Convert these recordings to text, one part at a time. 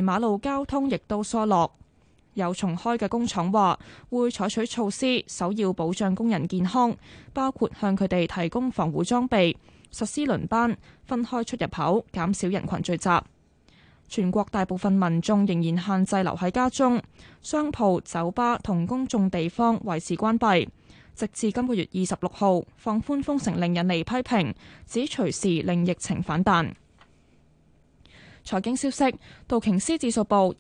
馬路交通亦都疏落。有重開嘅工廠話會採取措施，首要保障工人健康，包括向佢哋提供防護裝備，實施輪班，分開出入口，減少人群聚集。全國大部分民眾仍然限制留喺家中，商鋪、酒吧同公眾地方維持關閉，直至今個月26號放寬封城令引嚟批評，指隨時令疫情反彈。財經消息，道瓊斯指數報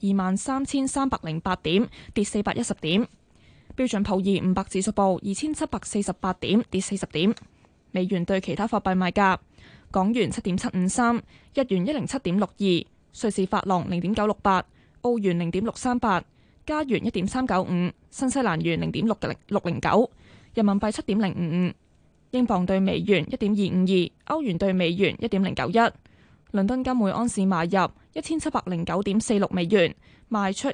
23,308點，跌410點；標準普爾500指數報2748點，跌40點。美元對其他貨幣賣價：港元7.753，日元107.62，瑞士法郎0.968，澳元0.638，加元1.395，新西蘭元0.609，人民幣7.055，英鎊對美元1.252，歐元對美元1.091。倫敦金每安士買入1709.46美元，賣出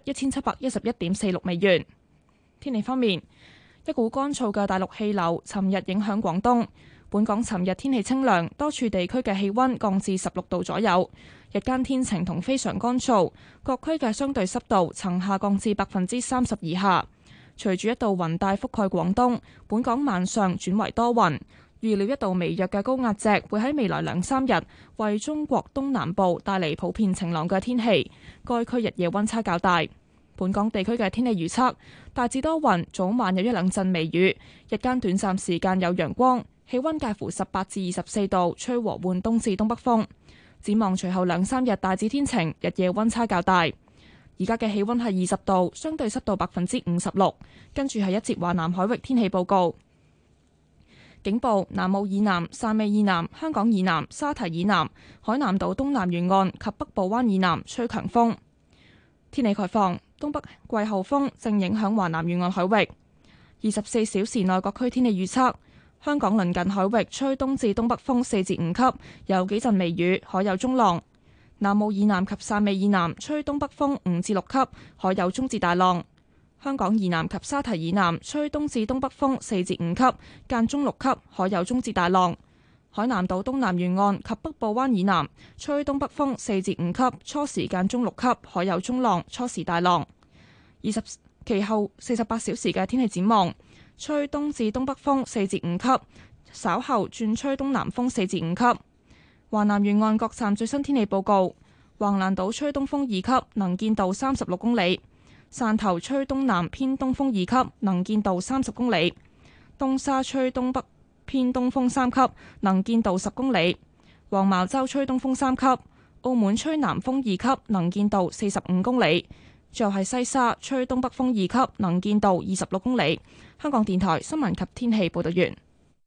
1711.46美元。天氣方面，一股乾燥嘅大陸氣流尋日影響廣東。本港尋日天氣清涼，多處地區嘅氣溫降至16度左右。日間天晴同非常乾燥，各區嘅相對濕度曾下降至30%以下。隨住一道雲帶覆蓋廣東，本港晚上轉為多雲。預料一道微弱嘅高壓脊會喺未來2-3日為中國東南部帶嚟普遍晴朗嘅天氣，該區日夜溫差較大。本港地區嘅天氣預測大致多雲，早晚有一兩陣微雨，日間短暫時間有陽光，氣溫介乎18至24度，吹和緩東至東北風。展望隨後2-3日大致天晴，日夜溫差較大。而家嘅氣溫係20度，相對濕度56%。跟住係一節華南海域天氣報告。警報：南澳以南、汕尾以南、香港以南、沙堤以南、海南島東南沿岸及北部灣以南吹強風。天氣概況：東北季候風正影響華南沿岸海域。24小時內各區天氣預測：香港鄰近海域吹東至東北風4至5級，有幾陣微雨，海有中浪。南澳以南及汕尾以南吹東北風5至6級，海有中至大浪。香港以南及沙堤以南吹東至東北風4至5級，間中6級，海有中至大浪。海南島東南沿岸及北部灣以南吹東北風4至5級，初時間中6級，海有中浪，初時大浪。其後48小時嘅天氣展望：吹東至東北風4至5級，稍後轉吹東南風4至5級。華南沿岸各站最新天氣報告：橫瀾島吹東風2級，能見度36公里。汕頭吹東南偏東風2級，能見度30公里；東沙吹東北偏東風3級，能見度10公里；黃茅洲吹東風3級；澳門吹南風2級，能見度45公里；最後係西沙吹東北風2級，能見度26公里。香港電台新聞及天氣報道完。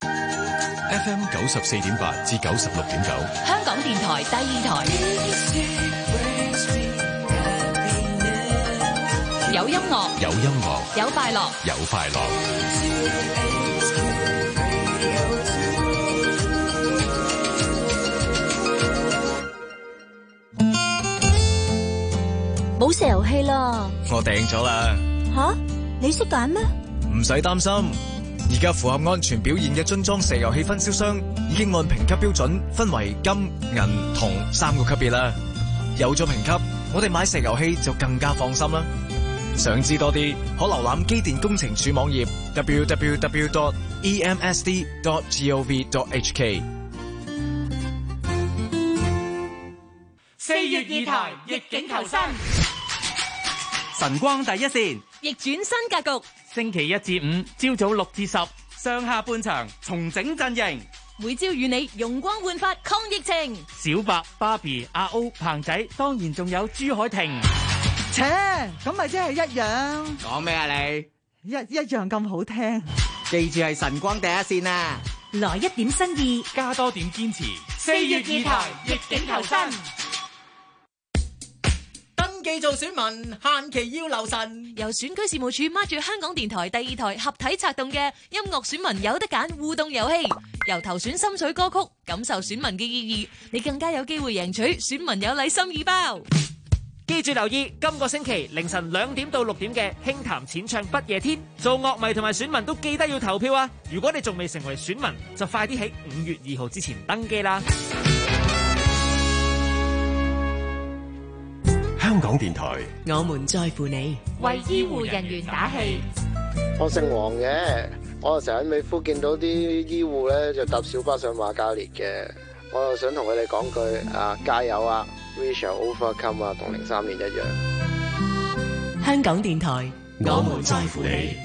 FM 94.8至96.9， 香港電台第二台。有音樂， 有音樂， 有快樂， 有快樂。 冇石油氣啦！ 我訂咗啦。 吓，你識揀咩？ 唔使擔心，而家符合安全表現嘅樽裝石油氣分銷商已經按評級標準分為金、銀、銅3個級別啦。有咗評級，我哋買石油氣就更加放心啦。想知多啲，可瀏覽機電工程署網頁 www.emsd.gov.hk。 4月2台逆境求生， 晨光第一線， 逆轉新格局。 星期1至5朝早6至10，上下半場重整陣營， 每朝與你容光煥發抗疫情。 小白、芭比、阿歐、彭仔，當然仲有朱海婷。 切，咁咪即係一樣。 講咩啊你？ 一樣咁好聽。 記住係晨光第一線啊！ 來一點新意， 加多點堅持。 4月2台逆境求生。登記做選民，限期要留神。 由選舉事務處孖住香港電台第2台合體策動嘅音樂選民有得揀互動遊戲，由投選心水歌曲，感受選民嘅意義，你更加有機會贏取選民有禮心意包。 記住留意今個星期凌晨2點到6點嘅輕談淺唱不夜天，做樂迷同埋選民都記得要投票啊！如果你仲未成為選民，就快啲喺5月2號之前登記啦。 香港電台， 我們在乎你， 為醫護人員打氣。 我姓黃嘅，我成日喺美孚見到啲醫護咧就搭小巴上瑪嘉烈嘅，我又想同佢哋講句加油啊 ，We shall overcome 啊，同03年一樣。 香港電台，我們在乎你。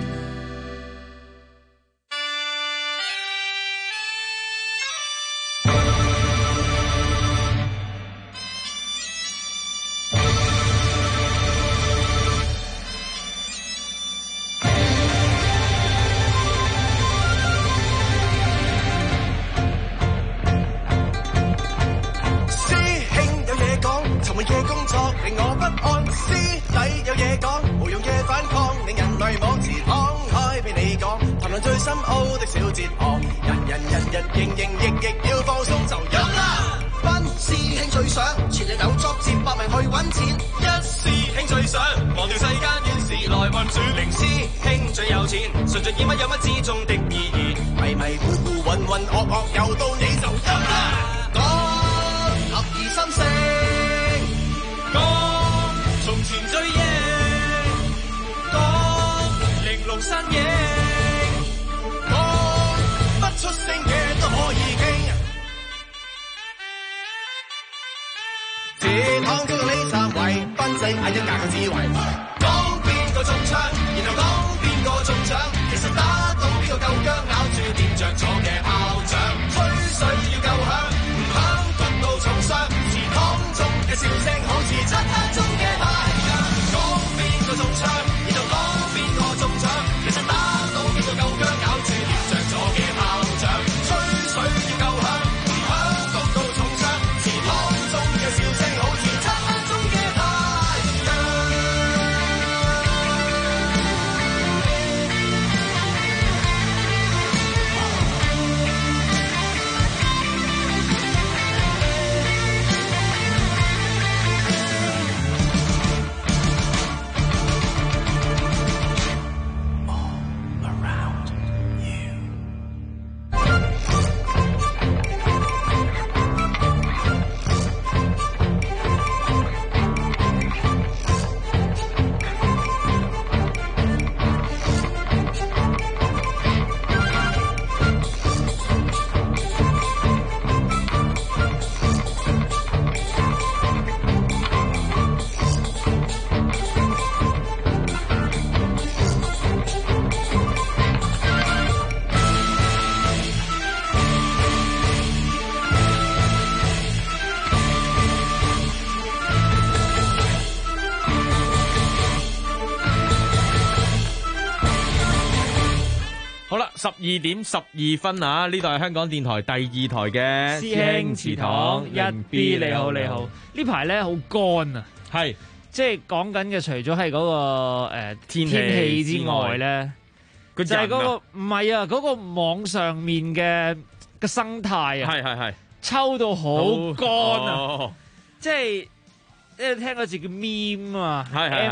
12點12分啊！呢度係香港電台第2台嘅師兄祠堂1B，你好你好。呢排咧好乾啊， 係即係講緊嘅，除咗係嗰個天氣之外咧，就係嗰個唔係啊，嗰個網上面嘅生態啊， 係抽到好乾啊，即係。即係聽個字叫 meme 啊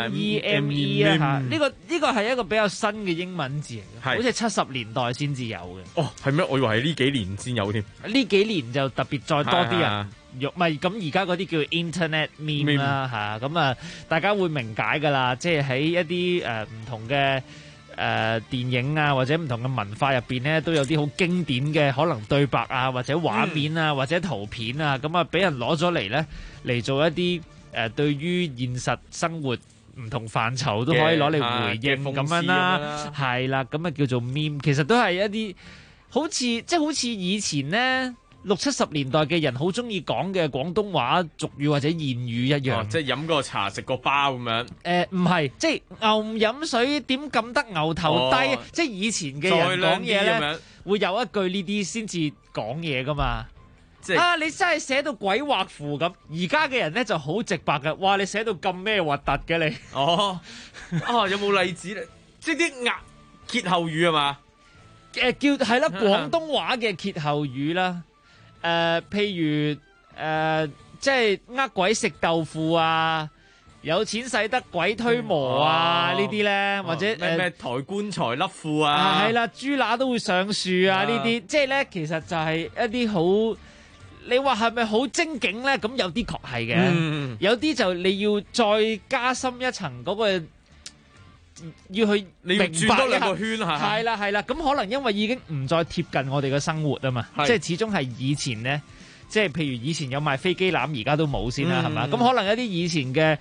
，meme 啊嚇，呢個係一個比較新嘅英文字嚟嘅，好似70年代先至有嘅。 哦，係咩？我以為係呢幾年先有添。 呢幾年就特別再多啲人用，咪咁而家嗰啲叫 internet meme 啦嚇，咁啊大家會明解㗎啦，即係喺一啲唔同嘅電影啊或者唔同嘅文化入邊咧，都有啲好經典嘅可能對白啊或者畫面啊或者圖片啊，咁啊俾人攞咗嚟咧嚟做一啲。對於現實生活唔同範疇都可以攞嚟回應咁樣啦，係啦，咁啊叫做 meme， 其實都係一啲好似以前呢60-70年代嘅人好中意講嘅廣東話俗語或者諺語一樣， 即係飲個茶食個包咁樣。 唔係，即係牛唔飲水點撳得牛頭低？即係以前嘅人講嘢咧，會有一句呢啲先至講嘢噶嘛。你真係寫到鬼畫符咁，而家嘅人咧就好直白嘅，哇！你寫到咁咩核突嘅你？ 有冇例子咧？即係啲歇後語係嘛？ 叫係啦，廣東話嘅歇後語啦。譬如即係鬼食豆腐啊，有錢使得鬼推磨啊，呢啲咧，或者咩抬棺材甩褲啊， 係啦，豬乸都會上樹啊，呢啲即係咧，其實就係一啲好你話係咪好精警咧？咁有啲確係嘅，有啲就你要再加深一層嗰個。要去明白轉多兩個圈係啦，咁可能因為已經唔再貼近我哋嘅生活啊嘛，即係始終係以前咧，即係譬如以前有賣飛機欖，而家都冇先啦，係嘛？咁可能一啲以前嘅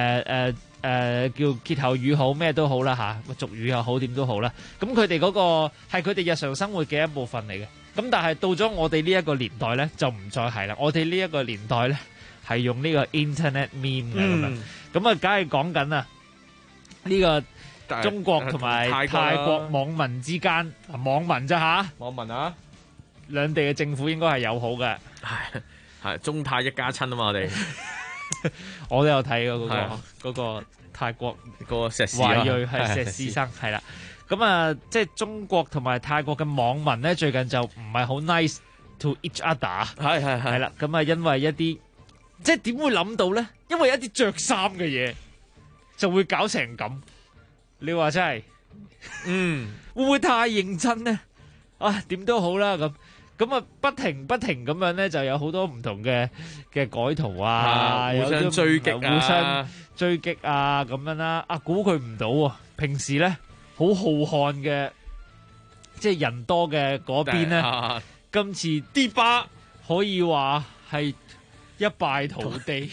叫歇後語好咩都好啦嚇，俗語又好點都好啦，咁佢哋嗰個係佢哋日常生活嘅一部分嚟嘅。咁但係到咗我哋呢一個年代咧，就唔再係啦。我哋呢一個年代咧係用呢個 Internet meme 嘅咁樣，咁啊，梗係講緊啊呢個。中國同埋泰國網民之間，網民咋嚇？ 網民啊， 兩地嘅政府應該係友好嘅， 係中泰一家親啊嘛！我哋我都有睇嗰個泰國個石屎華裔係石屎生係啦。咁啊，即係中國同埋泰國嘅網民咧，最近就唔係好 nice to each other。係啦。咁啊，因為一啲即係點會諗到咧？因為一啲着衫嘅嘢就會搞成咁。你話真係，會唔會太認真咧？啊，點都好啦，咁啊，不停咁樣咧，就有好多唔同嘅改圖啊， 互相追擊啊，咁樣啦。啊，估佢唔到喎，平時咧好浩瀚嘅，即係人多嘅嗰邊咧，今次啲巴可以話係一敗塗地。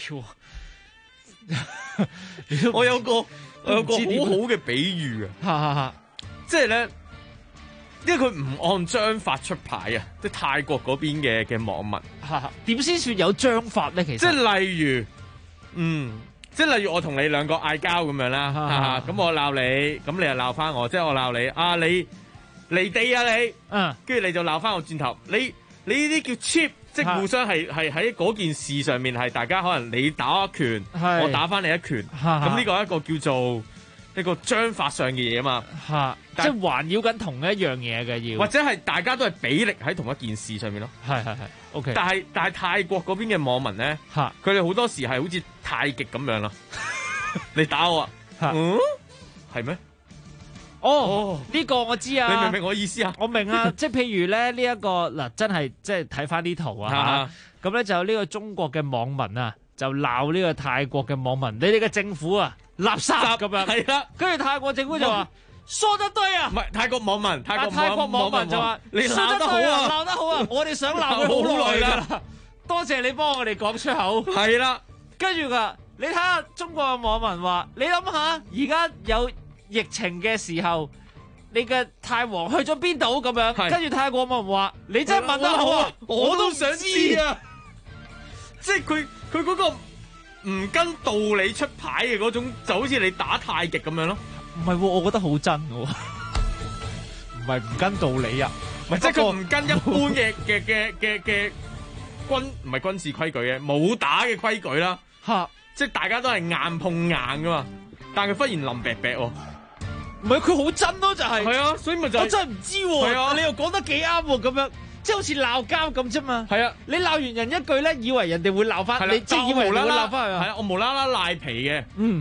我有個好好嘅比喻啊，即係咧，因為佢唔按章法出牌啊，即係泰國嗰邊嘅網民， 點先算有章法咧？其實即係例如，即係例如我同你兩個嗌交咁樣啦，咁我鬧你，咁你又鬧翻我，即係我鬧你啊，你離地啊你，跟住你就鬧翻我轉頭，你呢啲叫 cheap。即係互相係喺嗰件事上面係大家可能你打我一拳，我打翻你一拳，咁呢個係一個叫做一個章法上嘅嘢啊嘛， 即係環繞緊同一樣嘢嘅要， 或者係大家都係比力喺同一件事上面咯。 係 ，OK。 但係泰國嗰邊嘅網民咧，佢哋好多時係好似太極咁樣咯，你打我啊，係咩？ 呢個我知啊， 你明唔明我意思啊？ 我明啊，即係譬如咧呢一個嗱，真係即係睇翻啲圖啊，咁咧就有呢個中國嘅網民啊，就鬧呢個泰國嘅網民，你哋嘅政府啊垃圾咁樣，係啦，跟住泰國政府就話說得對啊， 唔係泰國網民，泰國網民就話你鬧得好啊，鬧得好啊，我哋想鬧佢好耐啦，多謝你幫我哋講出口， 係啦， 跟住噶，你睇下中國嘅網民話，你諗下而家有疫情嘅時候，你嘅泰王去咗邊度咁樣？跟住泰國網民話：你真係問得好啊，我都想知啊！ 即係佢嗰個唔跟道理出牌嘅嗰種，就好似你打太極咁樣咯。 唔係，我覺得好真喎，唔係唔跟道理啊， 唔係即係佢唔跟一般嘅唔係軍事規矩嘅武打嘅規矩啦。即係大家都係硬碰硬噶嘛，但係佢忽然冧白白喎。 唔係佢好真咯，就係係啊，所以咪就係我真係唔知喎。 係啊， 你又講得幾啱喎，咁樣即係好似鬧交咁啫嘛。 係啊， 你鬧完人一句咧，以為人哋會鬧翻，你即係以為會鬧翻佢啊？ 係啊，我無啦啦賴皮嘅。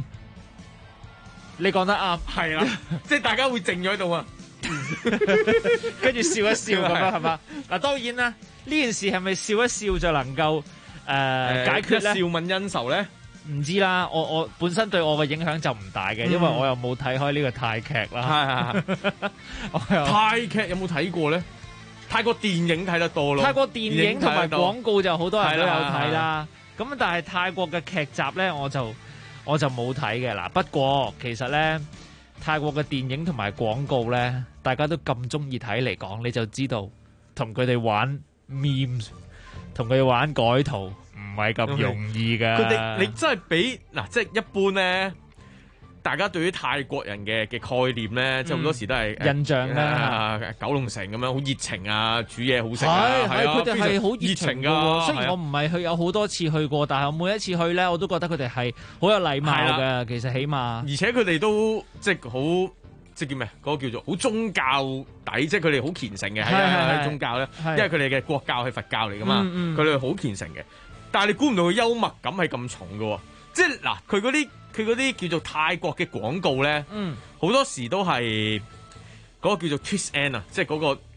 你講得啱。 係啦，即係大家會靜咗喺度啊， 跟住笑一笑咁樣係嘛？嗱，當然啦，呢件事係咪笑一笑就能夠解決咧？ 笑泯恩仇咧？ 唔知啦，我本身對我嘅影響就唔大嘅，因為我又冇睇開呢個泰劇啦。 泰劇有冇睇過咧？泰國電影睇得多咯。 泰國電影同埋廣告就好多人都有睇啦。咁但係泰國嘅劇集咧，我就冇睇嘅啦。不過其實咧，泰國嘅電影同埋廣告咧，大家都咁中意睇嚟講，你就知道同佢哋玩 memes， 同佢哋玩改圖。唔係咁容易噶， 佢哋你真係俾嗱，即係一般咧，大家對於泰國人嘅概念咧，即係好多時都係印象啦， 九龍城咁樣好熱情啊，煮嘢好食啊， 係佢哋係好熱情噶。雖然我唔係去有好多次去過，但係我每一次去咧，我都覺得佢哋係好有禮貌嘅。其實起碼， 而且佢哋都即係好即係叫咩？嗰個叫做好宗教底，即係佢哋好虔誠嘅喺宗教咧，因為佢哋嘅國教係佛教嚟噶嘛，佢哋好虔誠嘅。但係你估唔到佢幽默感係咁重嘅，即係嗱，佢嗰啲叫做泰國嘅廣告咧，好多時都係嗰個叫做 twist end 啊，即係嗰個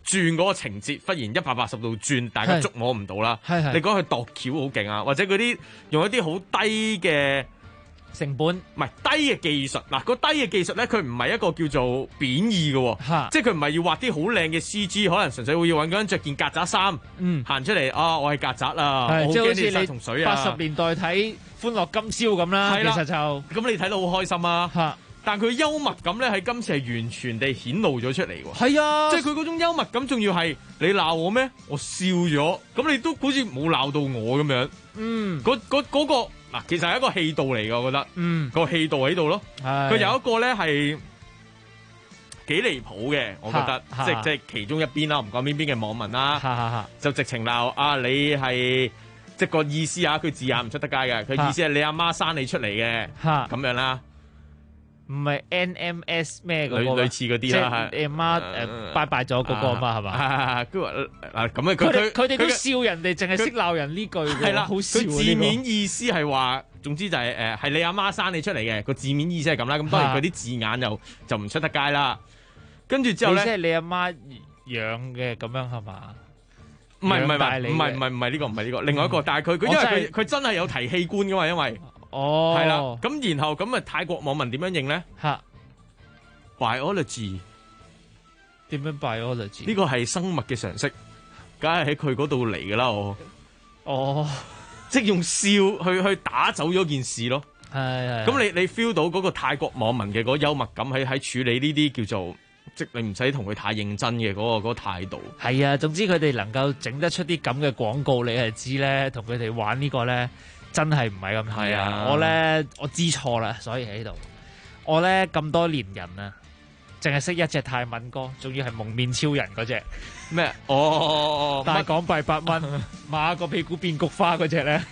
轉嗰個情節忽然180度轉，大家捉摸唔到啦。 係你講佢度橋好勁啊，或者嗰啲用一啲好低嘅成本， 唔係低嘅技術。嗱，個低嘅技術咧，佢唔係一個叫做貶義嘅，即係佢唔係要畫啲好靚嘅 CG，可能純粹會要揾個人着件曱甴衫，行出嚟啊，我係曱甴啊， 即係好似你同水啊 80年代睇歡樂今宵咁啦，其實就咁你睇到好開心啊。但佢幽默感咧喺今次係完全地顯露咗出嚟喎。 係啊， 即係佢嗰種幽默感，仲要係你鬧我咩？我笑咗，咁你都好似冇鬧到我咁樣。嗰個嗱，其實係一個氣度嚟㗎，我覺得。個氣度喺度咯。佢有一個咧係幾離譜嘅，我覺得。即係其中一邊啦，唔講邊邊嘅網民啦，就直情鬧啊！你係即係個意思啊，佢字眼唔出得街嘅。佢意思係你阿媽生你出嚟嘅，咁樣啦。 唔係 NMS 咩嗰個， 類似嗰啲啦， 即係阿媽拜拜咗嗰個嘛，係嘛？ 佢話咁佢哋都笑人哋，淨係識鬧人呢句嘅， 係啦， 好笑。 佢字面意思係話，總之就係係你阿媽生你出嚟嘅，個字面意思係咁啦。咁當然佢啲字眼就唔出得街啦。跟住之後咧， 即係你阿媽養嘅咁樣係嘛？ 唔係呢個唔係呢個，另外一個。但係佢因為佢真係有提器官噶嘛，因為。係啦，咁然後咁啊，泰國網民點樣認咧？biology 點樣 biology？ 呢個係生物嘅常識，梗係喺佢嗰度嚟噶啦，即係用笑去打走咗件事咯。 係咁你 feel 到嗰個泰國網民嘅嗰個幽默感喺處理呢啲叫做，即係你唔使同佢太認真嘅嗰個態度。 係啊，總之佢哋能夠整得出啲咁嘅廣告，你係知咧，同佢哋玩呢個咧。真係唔係咁睇啊！我知錯啦，所以喺度。我咧咁多年人啊，淨係識一隻泰文歌，仲要係蒙面超人嗰隻咩？ 大港幣8蚊，馬個屁股變菊花嗰隻咧。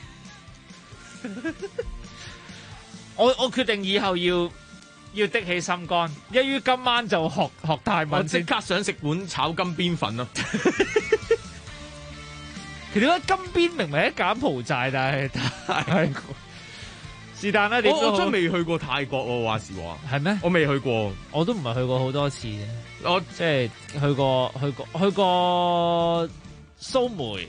我決定以後要的起心肝，一於今晚就學泰文先。 即刻想食碗炒金邊粉啊！ 其實金邊明明喺柬埔寨，但係泰國是但啦。 我真未去過泰國喎，話時話係咩？我未去過， 我都唔係去過好多次嘅。 我即係去過蘇梅，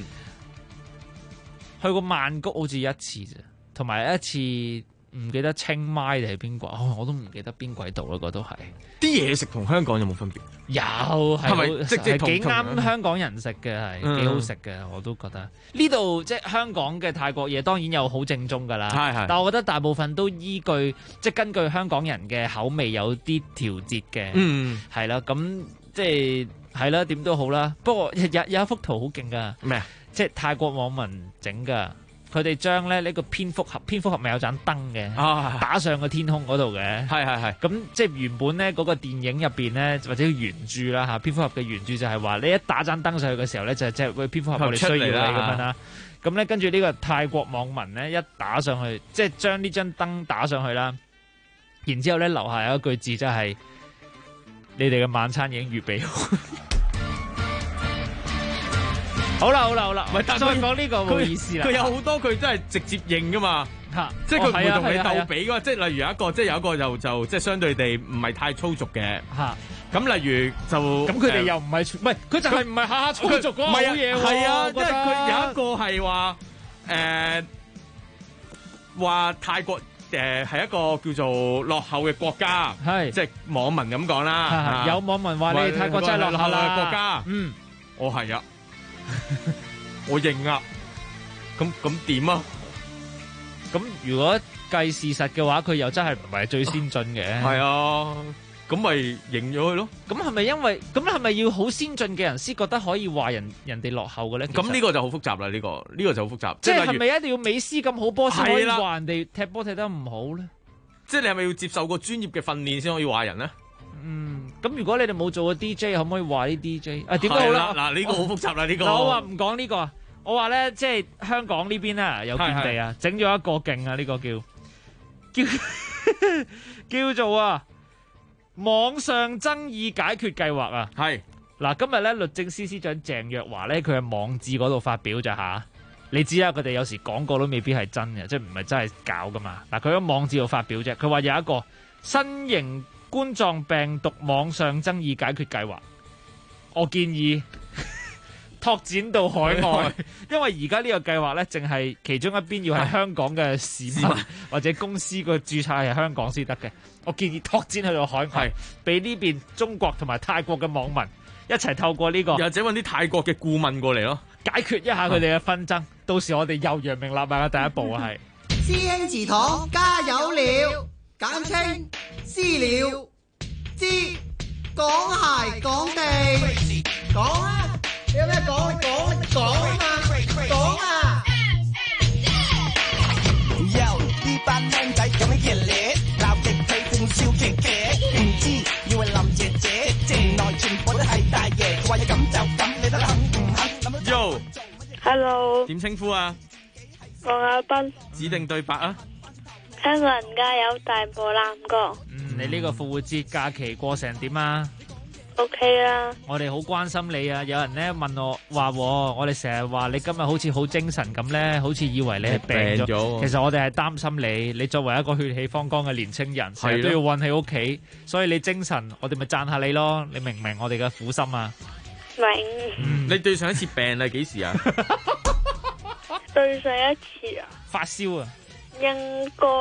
去過曼谷好似一次啫，同埋一次唔記得清邁定係邊個，我都唔記得邊鬼度啦，嗰都係。 啲嘢食同香港有冇分別？ 有，係咪即係幾啱香港人食嘅，係幾好食嘅，我都覺得。呢度即係香港嘅泰國嘢，當然有好正宗㗎啦。但係我覺得大部分都依據即係根據香港人嘅口味有啲調節嘅。係啦，咁即係係啦，點都好啦。不過有一幅圖好勁㗎。咩啊？即係泰國網民整㗎。佢哋將咧呢個蝙蝠俠咪有盞燈嘅，打上個天空嗰度嘅。係。咁即係原本咧嗰個電影入邊咧，或者原著啦嚇，蝙蝠俠嘅原著就係話你一打盞燈上去嘅時候咧，就即係蝙蝠俠我哋需要你咁樣啦。咁咧跟住呢個泰國網民咧一打上去，即係將呢張燈打上去啦，然之後咧留下有一句字，就係你哋嘅晚餐已經預備好。好啦， 喂，再講呢個冇意思啦。 佢有好多佢真係直接認噶嘛，即係佢唔會同你鬥比噶嘛。即係例如有一個，即係有一個就即係相對地唔係太粗俗嘅。咁例如就咁佢哋又唔係，佢就係唔係下下粗俗嗰個好嘢喎。 係啊，即係佢有一個係話泰國係一個叫做落後嘅國家，即係網民咁講啦。 有網民話你泰國真係落後嘅國家。我係啊。我認啊，咁點啊？ 咁如果計事實嘅話，佢又真係唔係最先進嘅。 係啊，咁咪認咗佢咯。 咁係咪因為咁係咪要好先進嘅人先覺得可以話人哋落後嘅咧？ 咁呢個就好複雜啦。呢個就好複雜。 即係咪一定要美斯咁好波先可以話人哋踢波踢得唔好咧？ 即係你係咪要接受過專業嘅訓練先可以話人咧？ 咁如果你哋冇做過 DJ，可唔可以話啲 DJ？點都好啦。 嗱，呢個好複雜啦，呢個。 我話唔講呢個，我話咧，即係香港呢邊咧有見地啊，整咗一個勁啊，呢個叫做網上爭議解決計劃啊。 係嗱，今日咧律政司司長鄭若驊咧，佢喺網誌嗰度發表咋吓？你知啦，佢哋有時講過都未必係真嘅，即係唔係真係搞噶嘛。嗱，佢喺網誌度發表啫，佢話有一個新型冠狀病毒網上爭議解決計劃， 我建議拓展到海外，因為而家呢個計劃咧，淨係其中一邊要係香港嘅市民或者公司個註冊係香港先得嘅。我建議拓展去到海外，俾呢邊中國同埋泰國嘅網民一齊透過呢個， 又或者揾啲泰國嘅顧問過嚟咯， 解決一下佢哋嘅紛爭。到時我哋又揚名立萬嘅第一步啊，係師兄祠堂加油了，簡稱私了，知講鞋講地，講啊！你有咩講？講啊嘛，講啊！ Yo， 呢班靚仔咁樣熱烈，鬧極佢仲笑騎騎，唔知以為林姐姐，城內全部都係大爺，話要咁就咁，你得肯唔肯 ？Yo，Hello， 點稱呼啊？ 黃亞斌。 指定對白啊！ 香港人加油，大步南國。 你呢個復活節假期過成點啊 ？OK 啦。 我哋好關心你啊！有人咧問我話，我哋成日話你今日好似好精神咁咧，好似以為你係病咗。其實我哋係擔心你。你作為一個血氣方剛嘅年青人，成日都要韞喺屋企，所以你精神，我哋咪讚下你咯。你明唔明我哋嘅苦心啊？ 明。 你對上一次病係幾時啊？ 對上一次啊？ 發燒啊？ 應該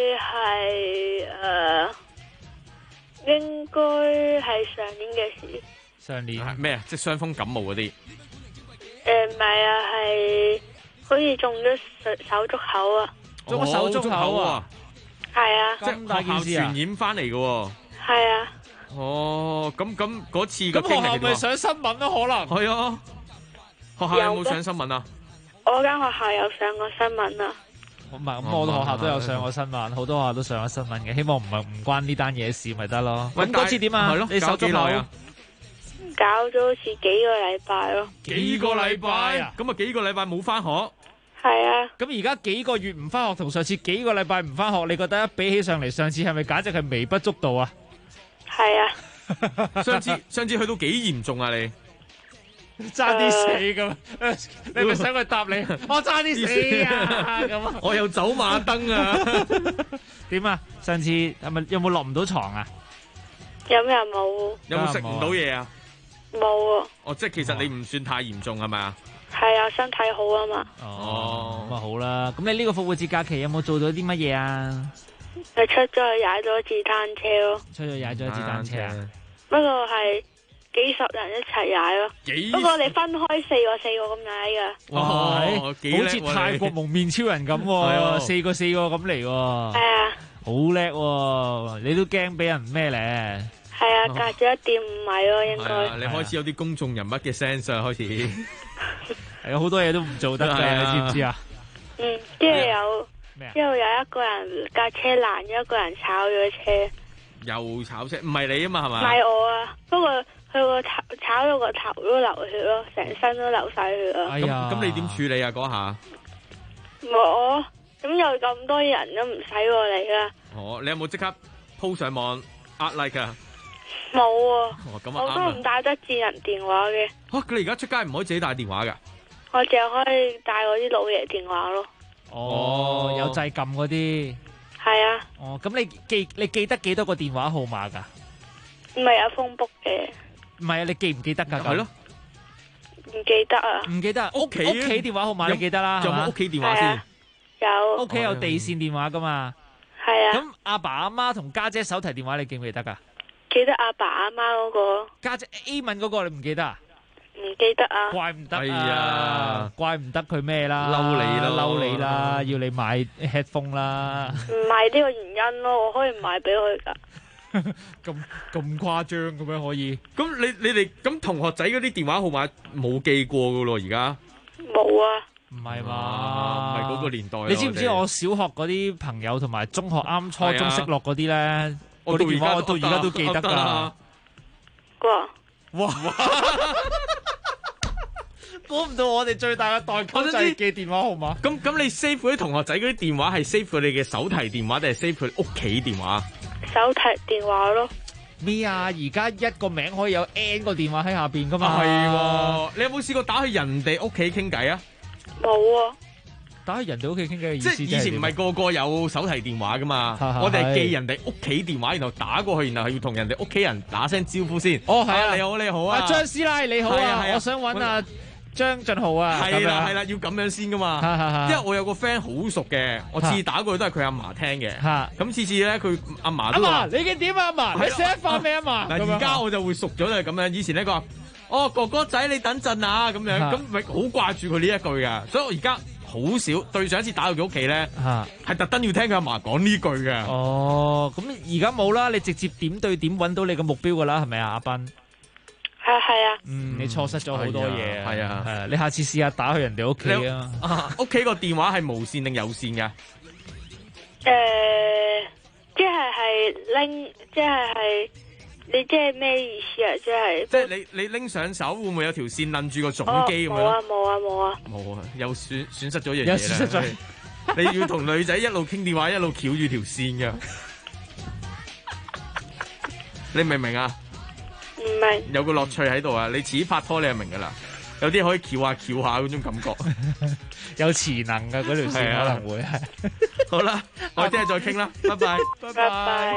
係上年嘅事。 上年咩啊？即係傷風感冒嗰啲？ 唔係啊，係好似中咗手足口啊！ 中咗手足口啊？ 係啊！ 即係學校傳染翻嚟嘅喎。 係啊。 哦，咁嗰次嘅經歷點啊？ 咁學校咪上新聞咯？可能係啊。學校有冇上新聞啊？ 我間學校有上過新聞啊。 唔係，咁我學校都有上過新聞，好多學校都上咗新聞嘅。希望唔關呢單嘢事咪得咯。咁嗰次點啊？你手足口搞咗好似幾個禮拜咯。 幾個禮拜啊？咁啊幾個禮拜冇翻學？ 係啊。 咁而家幾個月唔翻學，同上次幾個禮拜唔翻學，你覺得比起上嚟，上次係咪簡直係微不足道啊？ 係啊。 上次去到幾嚴重啊？你？ 差啲死咁，你咪想佢答你？我差啲死啊！咁我又走馬燈啊！ 點啊？上次係咪有冇落唔到床啊？ 有咩冇？ 有冇食唔到嘢啊？ 冇啊！ 哦，即係其實你唔算太嚴重係咪啊？ 係啊，身體好啊嘛。 哦，咁啊好啦。咁你呢個復活節假期有冇做到啲乜嘢啊？ 你出咗去踩咗自單車咯。 出咗踩咗自單車啊？ 不過係。幾十人一齊踩咯，不過你分開四個咁踩噶。 哇，好似泰國蒙面超人咁，四個咁嚟。係啊， 好叻，你都驚俾人咩咧？ 係啊，隔咗1.5米咯，應該。 你開始有啲公眾人物嘅 sense 啊，開始。 係啊，好多嘢都唔做得嘅，你知唔知啊？ 之後有一個人架車爛咗，一個人炒咗車。 又炒車？唔係你啊嘛，係嘛？ 唔係我啊，不過。佢個頭炒到個頭都流血咯，成身都流晒血啊！ 咁你點處理啊？嗰下我咁有咁多人都唔使我嚟啦。 哦，你有冇即刻 po 上網壓 like 啊？ 冇啊！ 我都唔帶得智能電話嘅。 你而家出街唔可以自己帶電話噶？ 我淨係可以帶我啲老爺電話咯。 哦，有掣撳嗰啲。 係啊。 哦，咁你記得幾多個電話號碼噶？ 唔係有phone book嘅。 唔係啊，你記唔記得噶？ 係咯， 唔記得啊。 唔記得屋企電話號碼你記得啦， 有冇屋企電話先？ 有。 屋企有地線電話噶嘛？ 係啊。 咁阿爸阿媽同家姐手提電話你記唔記得噶？ 記得阿爸阿媽嗰個。 家姐 A 文嗰個你唔記得啊？ 唔記得啊。 怪唔得啊！怪唔得佢咩啦？ 嬲你啦！要你買 headphone 啦。 唔係呢個原因咯，我可以唔買俾佢噶。 咁誇張咁樣可以？ 咁你哋咁同學仔嗰啲電話號碼冇記過噶咯？而家冇啊？ 唔係嘛？ 唔係嗰個年代。 你知唔知我小學嗰啲朋友同埋中學啱初中識落嗰啲咧？我啲電話我到而家都記得噶。 哇！ 估唔到我哋最大嘅代溝就係記電話號碼。 咁你 save 嗰啲同學仔嗰啲電話係 save 佢哋嘅手提電話定係 save 佢屋企電話？ 手提電話咯。 咩啊？而家一個名可以有 N 個電話喺下邊噶嘛？ 係喎，你有冇試過打去人哋屋企傾偈啊？ 冇啊。 打去人哋屋企傾偈嘅意思， 即係以前唔係個個有手提電話噶嘛，我哋係記人哋屋企電話，然後打過去，然後係要同人哋屋企人打聲招呼先。 哦，係啊， 你好，你好啊， 張師奶你好啊，我想揾阿張俊豪啊， 係啦，要咁樣先噶嘛。因為我有個 friend 好熟嘅，我次打過去都係佢阿嫲聽嘅。咁次次咧，佢阿嫲都話： 阿嫲，你嘅點啊？阿嫲，你食咗飯未？阿嫲。 嗱，而家我就會熟咗就係咁樣。以前呢個哦哥哥仔，你等陣啊咁樣，咁咪好掛住佢呢一句噶。所以我而家好少對上一次打到佢屋企咧，係特登要聽佢阿嫲講呢句嘅。 哦，咁而家冇啦，你直接點對點揾到你嘅目標噶啦，係咪啊，阿斌？ 係啊， 你錯失咗好多嘢啊！ 係啊， 你下次試下打去人哋屋企啊！ 屋企個電話係無線定有線㗎？ 即係拎，即係你即係咩意思啊？即係你拎上手會唔會有條線攆住個總機咁樣？冇啊！又損失咗樣嘢啦！你要同女仔一路傾電話一路翹住條線㗎，你明唔明啊？ 唔明， 有個樂趣喺度啊！你遲啲拍拖你就明噶啦，有啲可以翹下嗰種感覺， 有磁能嘅嗰條線可能會係。 好啦，我哋聽日再傾啦，拜拜， 拜拜。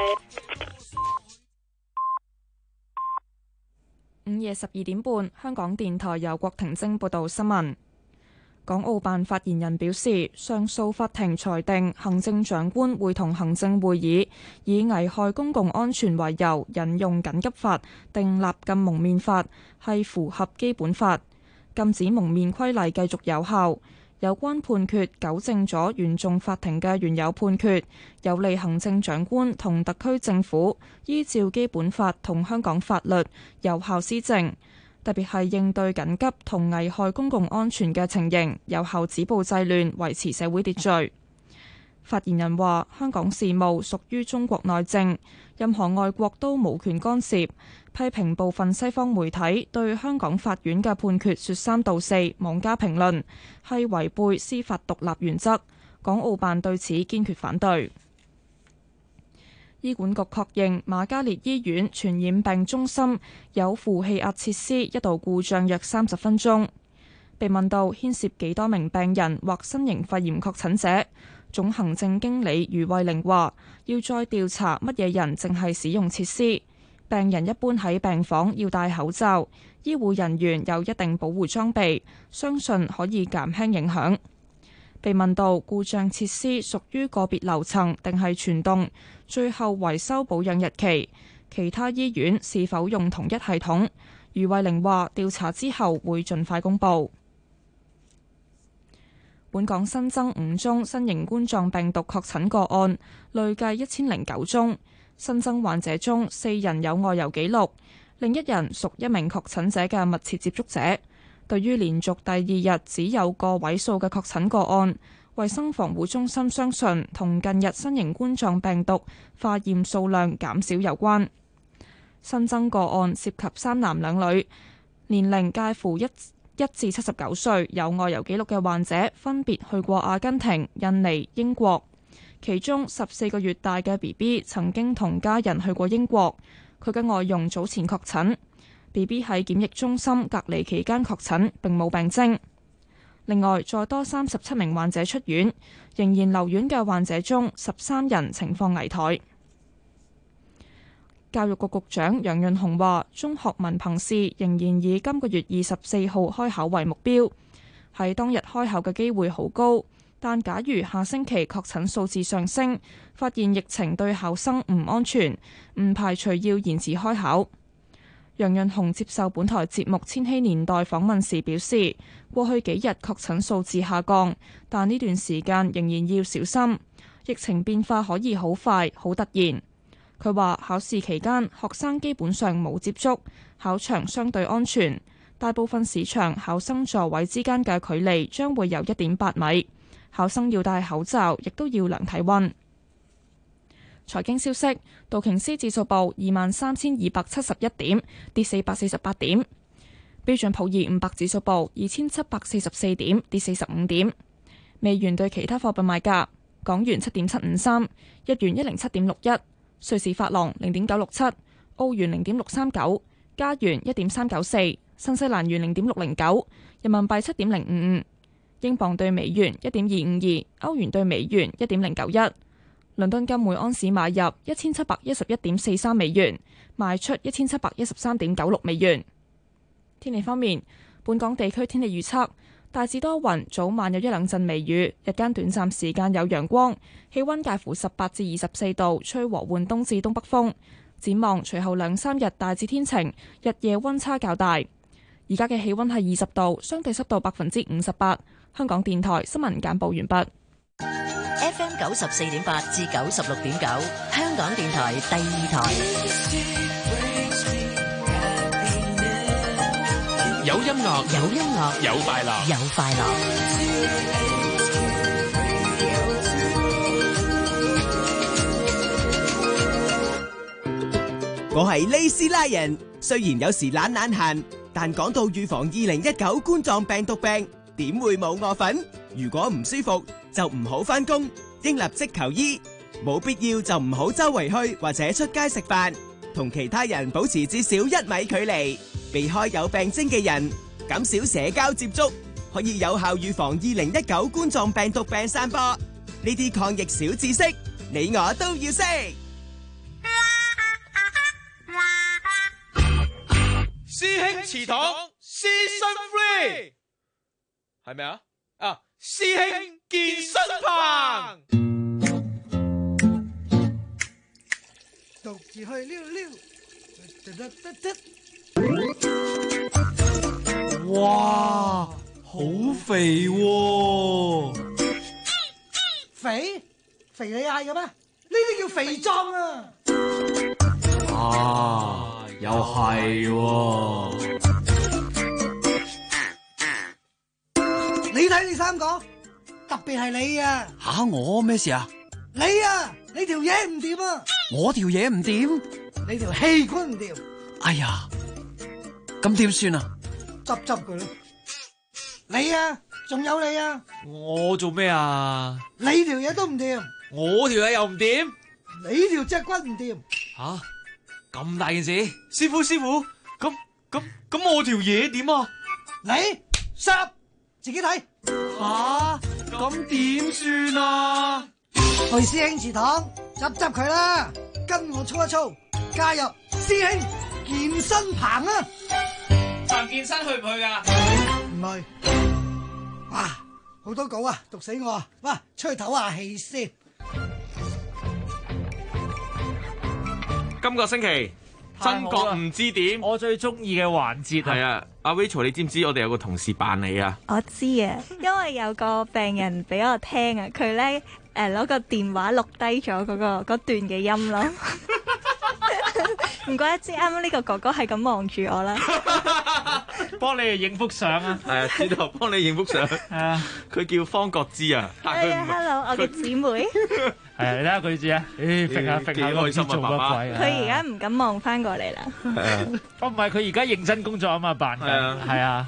午夜12點半，香港電台由郭婷晶報道新聞。港澳辦發言人表示，上訴法庭裁定行政長官會同行政會議以危害公共安全為由引用緊急法訂立禁蒙面法係符合基本法，禁止蒙面規例繼續有效。有關判決糾正咗原訟法庭嘅原有判決，有利行政長官同特區政府依照基本法同香港法律有效施政，特別係應對緊急同危害公共安全嘅情形，有效止暴制亂，維持社會秩序。發言人話：香港事務屬於中國內政，任何外國都無權干涉。批評部分西方媒體對香港法院嘅判決說三道四、妄加評論，係違背司法獨立原則。港澳辦對此堅決反對。醫管局確認瑪嘉烈醫院傳染病中心有負氣壓設施一度故障約30分鐘。被問到牽涉幾多名病人或新型肺炎確診者，總行政經理余慧玲話：要再調查乜嘢人淨係使用設施。病人一般喺病房要戴口罩，醫護人員有一定保護裝備，相信可以減輕影響。被問到故障設施屬於個別樓層定係全棟，最後維修保養日期，其他醫院是否用同一系統，余慧玲話調查之後會盡快公佈。本港新增5宗新型冠狀病毒確診個案，累計1009宗。新增患者中4人有外遊記錄，另一人屬一名確診者嘅密切接觸者。對於連續第2日只有個位數嘅確診個案，衛生防護中心相信同近日新型冠狀病毒化驗數量減少有關。新增個案涉及3男2女，年齡介乎1至79歲，有外遊記錄嘅患者分別去過阿根廷、印尼、英國。其中14個月大嘅 BB 曾經同家人去過英國，佢嘅外傭早前確診。BB 喺檢疫中心隔離期間確診，並冇病徵。另外，再多37名患者出院，仍然留院嘅患者中13人情況危殆。教育局局長楊潤雄話：中學文憑試仍然以今個月24號開考為目標，喺當日開考嘅機會好高。但假如下星期確診數字上升，發現疫情對考生唔安全，唔排除要延遲開考。楊潤雄接受本台節目《千禧年代》訪問時表示，過去幾日確診數字下降，但呢段時間仍然要小心，疫情變化可以好快、好突然。佢話考試期間學生基本上冇接觸，考場相對安全，大部分試場考生座位之間嘅距離將會有1.8米。考生要戴口罩，亦都要量體溫。財經消息，道瓊斯指數報23,271點，跌448點；標準普爾500指數報2,744點，跌45點。美元對其他貨幣賣價：港元7.753，日元107.61，瑞士法郎0.967，澳元0.639，加元1.394，新西蘭元0.609，人民幣7.055。 英鎊對美元1.252，歐元對美元1.091。倫敦金每安士買入1711.43美元，賣出1713.96美元。天氣方面，本港地區天氣預測大致多雲，早晚有一兩陣微雨，日間短暫時間有陽光，氣溫介乎18至24度，吹和緩東至東北風。展望隨後2-3日大致天晴，日夜溫差較大。而家嘅氣溫係20度，相對濕度58%。香港電台新聞簡報完畢。 FM 94.8至96.9，香港電台第二台。 有音樂， 有音樂， 有快樂， 有快樂。 我係利斯拉人，雖然有時懶閒，但講到預防2019冠狀病毒病，點會冇我份？如果唔舒服就唔好返工，應立即求醫，冇必要就唔好周圍去或者出街食飯，同其他人保持至少1米距離，避開有病徵嘅人，減少社交接觸，可以有效預防2019冠狀病毒病散播。呢啲抗疫小知識，你我都要識。 師兄祠堂 Season 3係咪啊？師兄健身棚， 獨自去溜溜。 哇，好肥喎！ 肥你嗌嘅咩？呢啲叫肥壯啊！ 啊，又係喎！ 你睇你三個，特別係你啊！ 吓，我咩事啊？ 你啊，你條嘢唔掂啊！ 我條嘢唔掂， 你條氣管唔掂。 哎呀，咁點算啊？ 執佢咯！你啊，仲有你啊！ 我做咩啊？ 你條嘢都唔掂， 我條嘢又唔掂， 你條脊骨唔掂。 吓，咁大件事，師傅，咁我條嘢點啊？ 你濕自己睇。 吓，咁點算啊？ 去師兄祠堂執佢啦，跟我操一操，加入師兄健身棚啊！ 陳健身去唔去噶？ 唔去。哇，好多稿啊，讀死我啊！哇，出去唞下氣先。 今個星期真覺唔知點， 我最中意嘅環節係啊！阿 Rachel，你知唔知我哋有個同事扮你啊？ 我知啊，因為有個病人俾我聽啊，佢咧攞個電話錄低咗嗰段嘅音咯。唔怪得知啱啱呢個哥哥係咁望住我啦。 幫你影幅相啊！ 係啊，轉頭幫你影幅相。係啊，佢叫方國芝啊。 係啊 ，hello， 我嘅姊妹。 係啊，你睇下佢知啊，揈下揈下，開心啊，做乜鬼啊？ 佢而家唔敢望翻過嚟啦。 係啊， 唔係佢而家認真工作啊嘛，扮緊。係啊。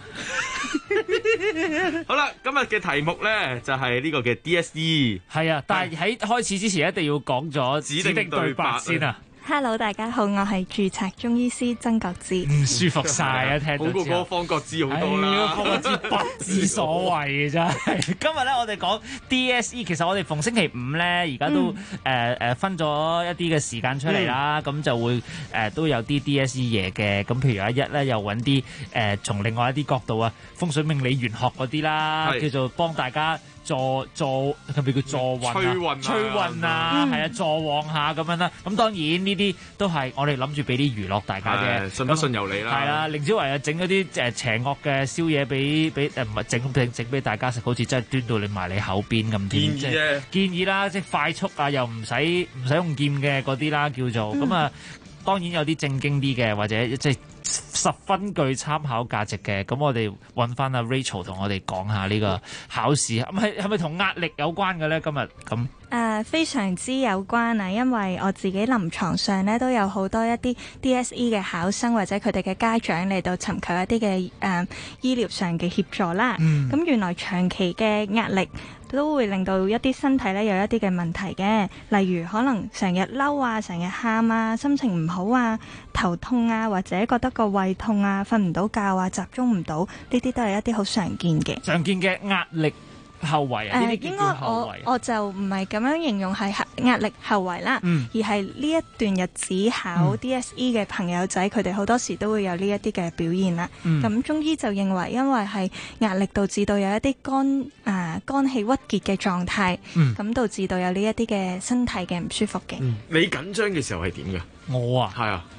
好啦，今日嘅題目咧就係呢個嘅 DSE。 係啊，但係喺開始之前一定要講咗指定對白先啊。 Hello， 大家好，我係註冊中醫師曾國芝。 唔舒服晒啊，聽到好過嗰個方國芝好多啦。 方國芝不知所謂嘅真係。今日咧我哋講 DSE， 其實我哋逢星期5咧而家都分咗一啲嘅時間出嚟啦，咁就會都有啲 DSE 嘢嘅。咁譬如阿一咧又揾啲從另外一啲角度啊，風水命理玄學嗰啲啦，叫做幫大家係咪叫助運催運啊，係啊，助旺下咁樣啦。咁當然呢啲都係我哋諗住俾啲娛樂大家嘅， 信不信由你啦。係啦，凌小維啊整嗰啲邪惡嘅宵夜俾唔係整俾大家食，好似真係端到你埋你口邊咁添。建議啦，即係快速啊，又唔使用劍嘅嗰啲啦，叫做咁啊。當然有啲正經啲嘅，或者即係十分具參考價值嘅。咁我哋揾翻阿 Rachel 同我哋講下呢個考試，係咪同壓力有關嘅咧？今日咁非常之有關啊！因為我自己臨床上咧都有好多一啲 DSE 嘅考生或者佢哋嘅家長嚟到尋求一啲嘅醫療上嘅協助啦。咁原來長期嘅壓力都會令到一啲身體咧有一啲嘅問題嘅，例如可能成日嬲啊、成日喊啊、心情唔好啊、頭痛啊，或者覺得個胃痛啊、瞓唔到覺啊、集中唔到，呢啲都係一啲好常見嘅壓力後遺啊，呢啲叫做後遺。 我就唔係咁樣形容係壓力後遺啦，而係呢一段日子考 DSE 嘅朋友仔，佢哋好多時都會有呢一啲嘅表現啦。咁中醫就認為，因為係壓力導致到有一啲肝氣鬱結嘅狀態，咁導致到有呢一啲嘅身體嘅唔舒服嘅。 你緊張嘅時候係點嘅？ 我啊， 係啊。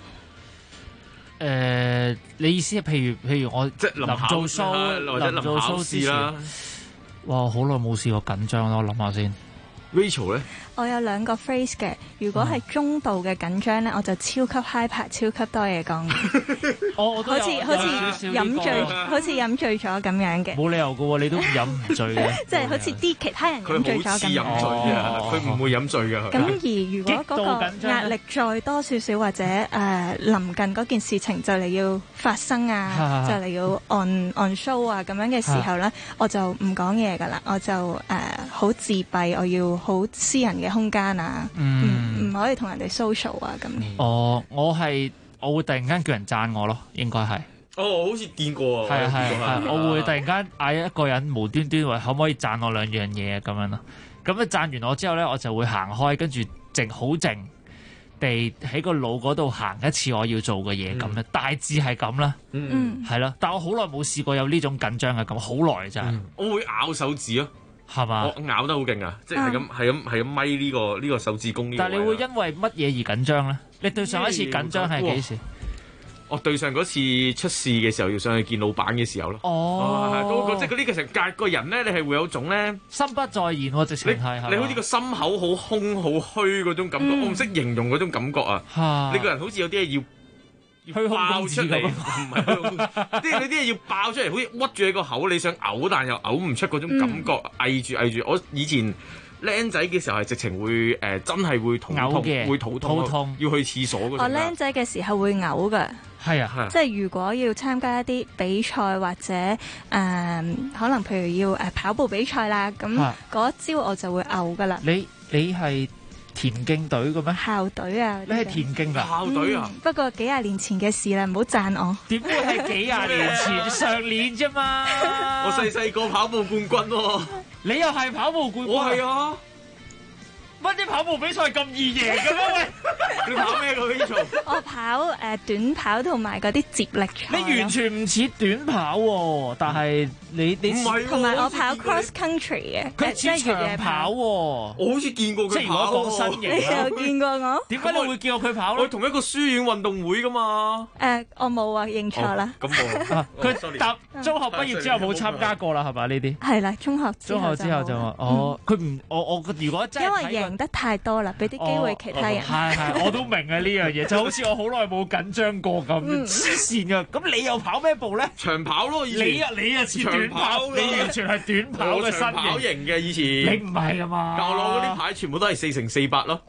你意思係譬如我即係臨做 show 或者臨做 show 之前啦。哇，好耐冇試過緊張咯，我諗下先。 Rachel 咧？ 我有2個 phrase 嘅，如果係中度嘅緊張咧，我就超級 hyper，超級多嘢講。好似飲醉咗咁樣嘅。 冇理由㗎喎，你都飲唔醉嘅。 即係好似啲其他人飲醉咗咁樣。 佢好似飲醉嘅，佢唔會飲醉嘅。 咁而如果嗰個壓力再多少少，或者臨近嗰件事情就嚟要發生啊，就嚟要 on show 啊咁樣嘅時候咧，我就唔講嘢㗎啦，我就好自閉，我要好私人嘅空間啊，唔可以同人哋 social 啊咁。 我會突然間叫人讚我咯，應該係。 我好似見過啊。 係，我會突然間嗌一個人無端端話可唔可以讚我2樣嘢咁樣咯。咁啊讚完我之後咧，我就會行開，跟住好靜地喺個腦嗰度行一次我要做嘅嘢咁咧，大致係咁啦。係咯，但我好耐冇試過有呢種緊張嘅咁，好耐真係。 我會咬手指咯。 係嘛？ 我咬得好勁啊！即係咁咪呢個手指公呢個位。但係你會因為乜嘢而緊張咧？你對上一次緊張係幾時？ 我對上嗰次出事嘅時候，要上去見老闆嘅時候咯。即係嗰啲成隔個人咧，你係會有種咧心不在焉喎，直情係你好似個心口好空好虛嗰種感覺，我唔識形容嗰種感覺啊！你個人好似有啲嘢要爆出嚟，唔係即係你啲嘢要爆出嚟，好似屈住你個口，你想嘔但又嘔唔出嗰種感覺，翳住。我以前僆仔嘅時候係直情會真係會肚痛嘅，會肚痛，要去廁所嗰種。 我僆仔嘅時候會嘔㗎。 係啊， 即係如果要參加一啲比賽或者可能譬如要跑步比賽啦，咁嗰朝我就會嘔㗎啦。 你係田徑隊嘅咩？ 校隊啊！ 你係田徑㗎？ 校隊啊！ 不過幾廿年前嘅事啦，唔好讚我。 點會係幾廿年前？上年啫嘛！ 我細個跑步冠軍喎。 你又係跑步冠軍？ 我係啊！ 乜啲跑步比賽咁易贏嘅咩？喂， 你跑咩個比賽？ 我跑短跑同埋嗰啲接力賽。 你完全唔似短跑喎，但係你唔係同埋我跑 cross country 嘅， 佢似長跑喎。 我好似見過佢跑。 即係如果講身形， 你又見過我？ 點解你會見過佢跑咧？ 我同一個書院運動會噶嘛。 我冇啊，認錯啦。 咁我佢答中學畢業之後冇參加過啦，係咪呢啲？ 係啦，中學之後就話佢唔我如果真係因為贏得太多啦，俾啲機會其他人。 係，我都明啊呢樣嘢，就好似我好耐冇緊張過咁黐線噶。咁你又跑咩步咧？ 長跑咯， 你啊似短跑，你完全係短跑嘅身跑型嘅以前。 你唔係啊嘛？ 但我攞嗰啲牌全部都係4x400咯。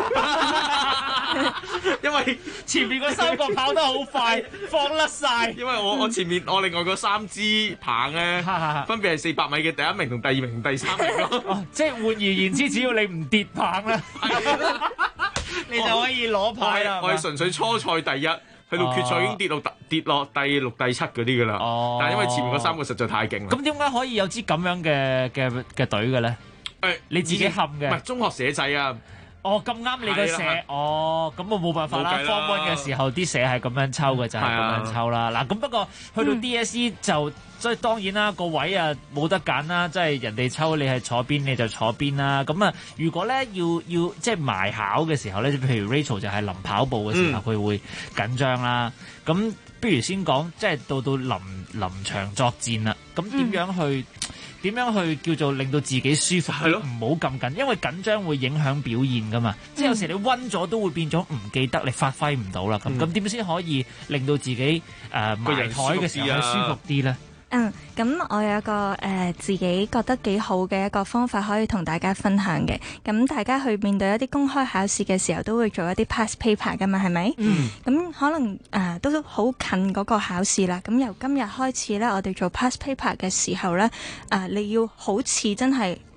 因為前面嗰3個跑得好快，放甩晒。 因為我前面我另外嗰3支棒咧，分別係400米嘅第1名同第2名同第3名咯。 即係換而言之，只要你唔跌棒咧，你就可以攞牌啦。 我係純粹初賽第1，去到決賽已經跌落第6、第7嗰啲噶啦。但係因為前面嗰3個實在太勁啦。 咁點解可以有支咁樣嘅隊嘅咧？你自己冚嘅？ 唔係中學社制啊。 咁啱你個社，咁我冇辦法啦。Form 1嘅時候啲社係咁樣抽嘅，就係咁樣抽啦。嗱，咁不過去到 DSE 就即係當然啦，個位啊冇得揀啦，即係人哋抽你係坐邊你就坐邊啦。咁啊，如果咧要即係埋考嘅時候咧，譬如 Rachel 就係臨跑步嘅時候佢會緊張啦。咁不如先講即係到臨場作戰啦。咁點樣去叫做令到自己舒服，唔好咁緊，因為緊張會影響表現噶嘛。即係有時你溫咗都會變咗唔記得，你發揮唔到啦。咁點先可以令到自己埋台嘅時候去舒服啲咧？ 咁我有一個自己覺得幾好嘅一個方法可以同大家分享嘅。咁大家去面對一啲公開考試嘅時候，都會做一啲 past paper 噶嘛，係咪？咁可能都好近嗰個考試啦。咁由今日開始咧，我哋做 past paper 嘅時候咧，你要好似真係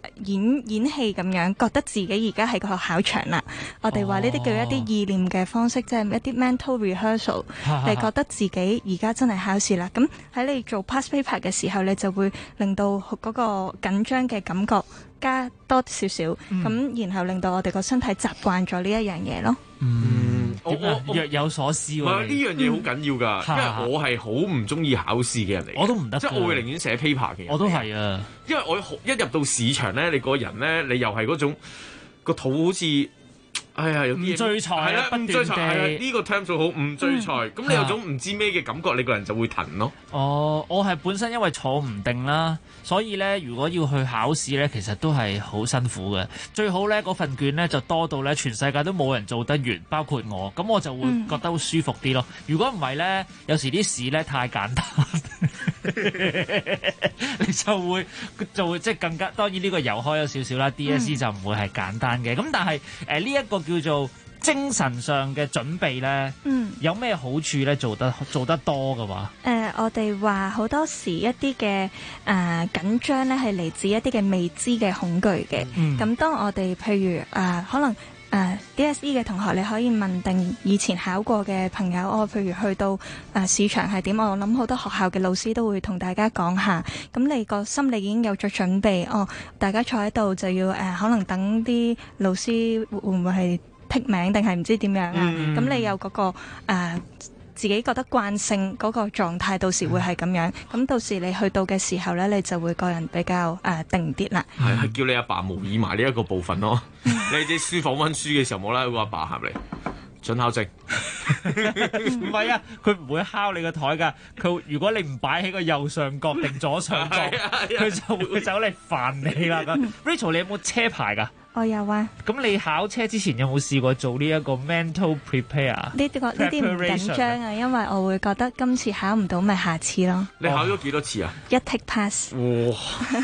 演戲咁樣，覺得自己而家係個考場啦。我哋話呢啲叫一啲意念嘅方式，即係一啲 mental rehearsal。你覺得自己而家真係考試啦，咁喺你做 past paper 嘅時候，你就會令到嗰個緊張嘅感覺加多少少，咁然後令到我哋個身體習慣咗呢一樣嘢咯。 我若有所思喎。 呢樣嘢好緊要㗎，因為我係好唔中意考試嘅人嚟。 我都唔得， 即係我會寧願寫 paper 嘅人。 我都係啊， 因為我一入到市場咧，你個人咧，你又係嗰種個肚好似。哎呀，有啲唔聚財， 係啦，唔聚財，係啦，呢個 term 數好唔聚財，咁你有種唔知咩嘅感覺，你個人就會騰咯。 哦，我係本身因為坐唔定啦，所以咧，如果要去考試咧，其實都係好辛苦嘅。最好咧，嗰份卷咧就多到咧，全世界都冇人做得完，包括我，咁我就會覺得好舒服啲咯。如果唔係咧，有時啲試咧太簡單，你就會即係更加。當然呢個遊開咗少少啦，DSE 就唔會係簡單嘅。咁但係呢一個叫做精神上嘅準備咧，有咩好處咧？做得多嘅話， 我哋話好多時一啲嘅緊張咧係嚟自一啲嘅未知嘅恐懼嘅。咁當我哋譬如可能DSE 嘅同學，你可以問定以前考過嘅朋友，譬如去到市場係點，我諗好多學校嘅老師都會同大家講下。咁你個心理已經有咗準備，大家坐喺度就要可能等啲老師會唔會係剔名定係唔知點樣啊？咁你有嗰個自己覺得慣性嗰個狀態，到時會係咁樣。咁到時你去到嘅時候咧，你就會個人比較定啲啦。 係叫你阿爸模擬埋呢一個部分咯。你喺書房溫書嘅時候冇啦，會阿爸行嚟准考證。 唔係啊，佢唔會敲你個台㗎。佢如果你唔擺喺個右上角定左上角，佢就會走嚟煩你啦。Rachel， 你有冇車牌㗎？ 我有啊。 咁你考車之前有冇試過做呢一個 mental prepare？呢啲唔緊張啊，因為我會覺得今次考唔到咪下次咯。 你考咗幾多次啊？ 一 take pass。 哇！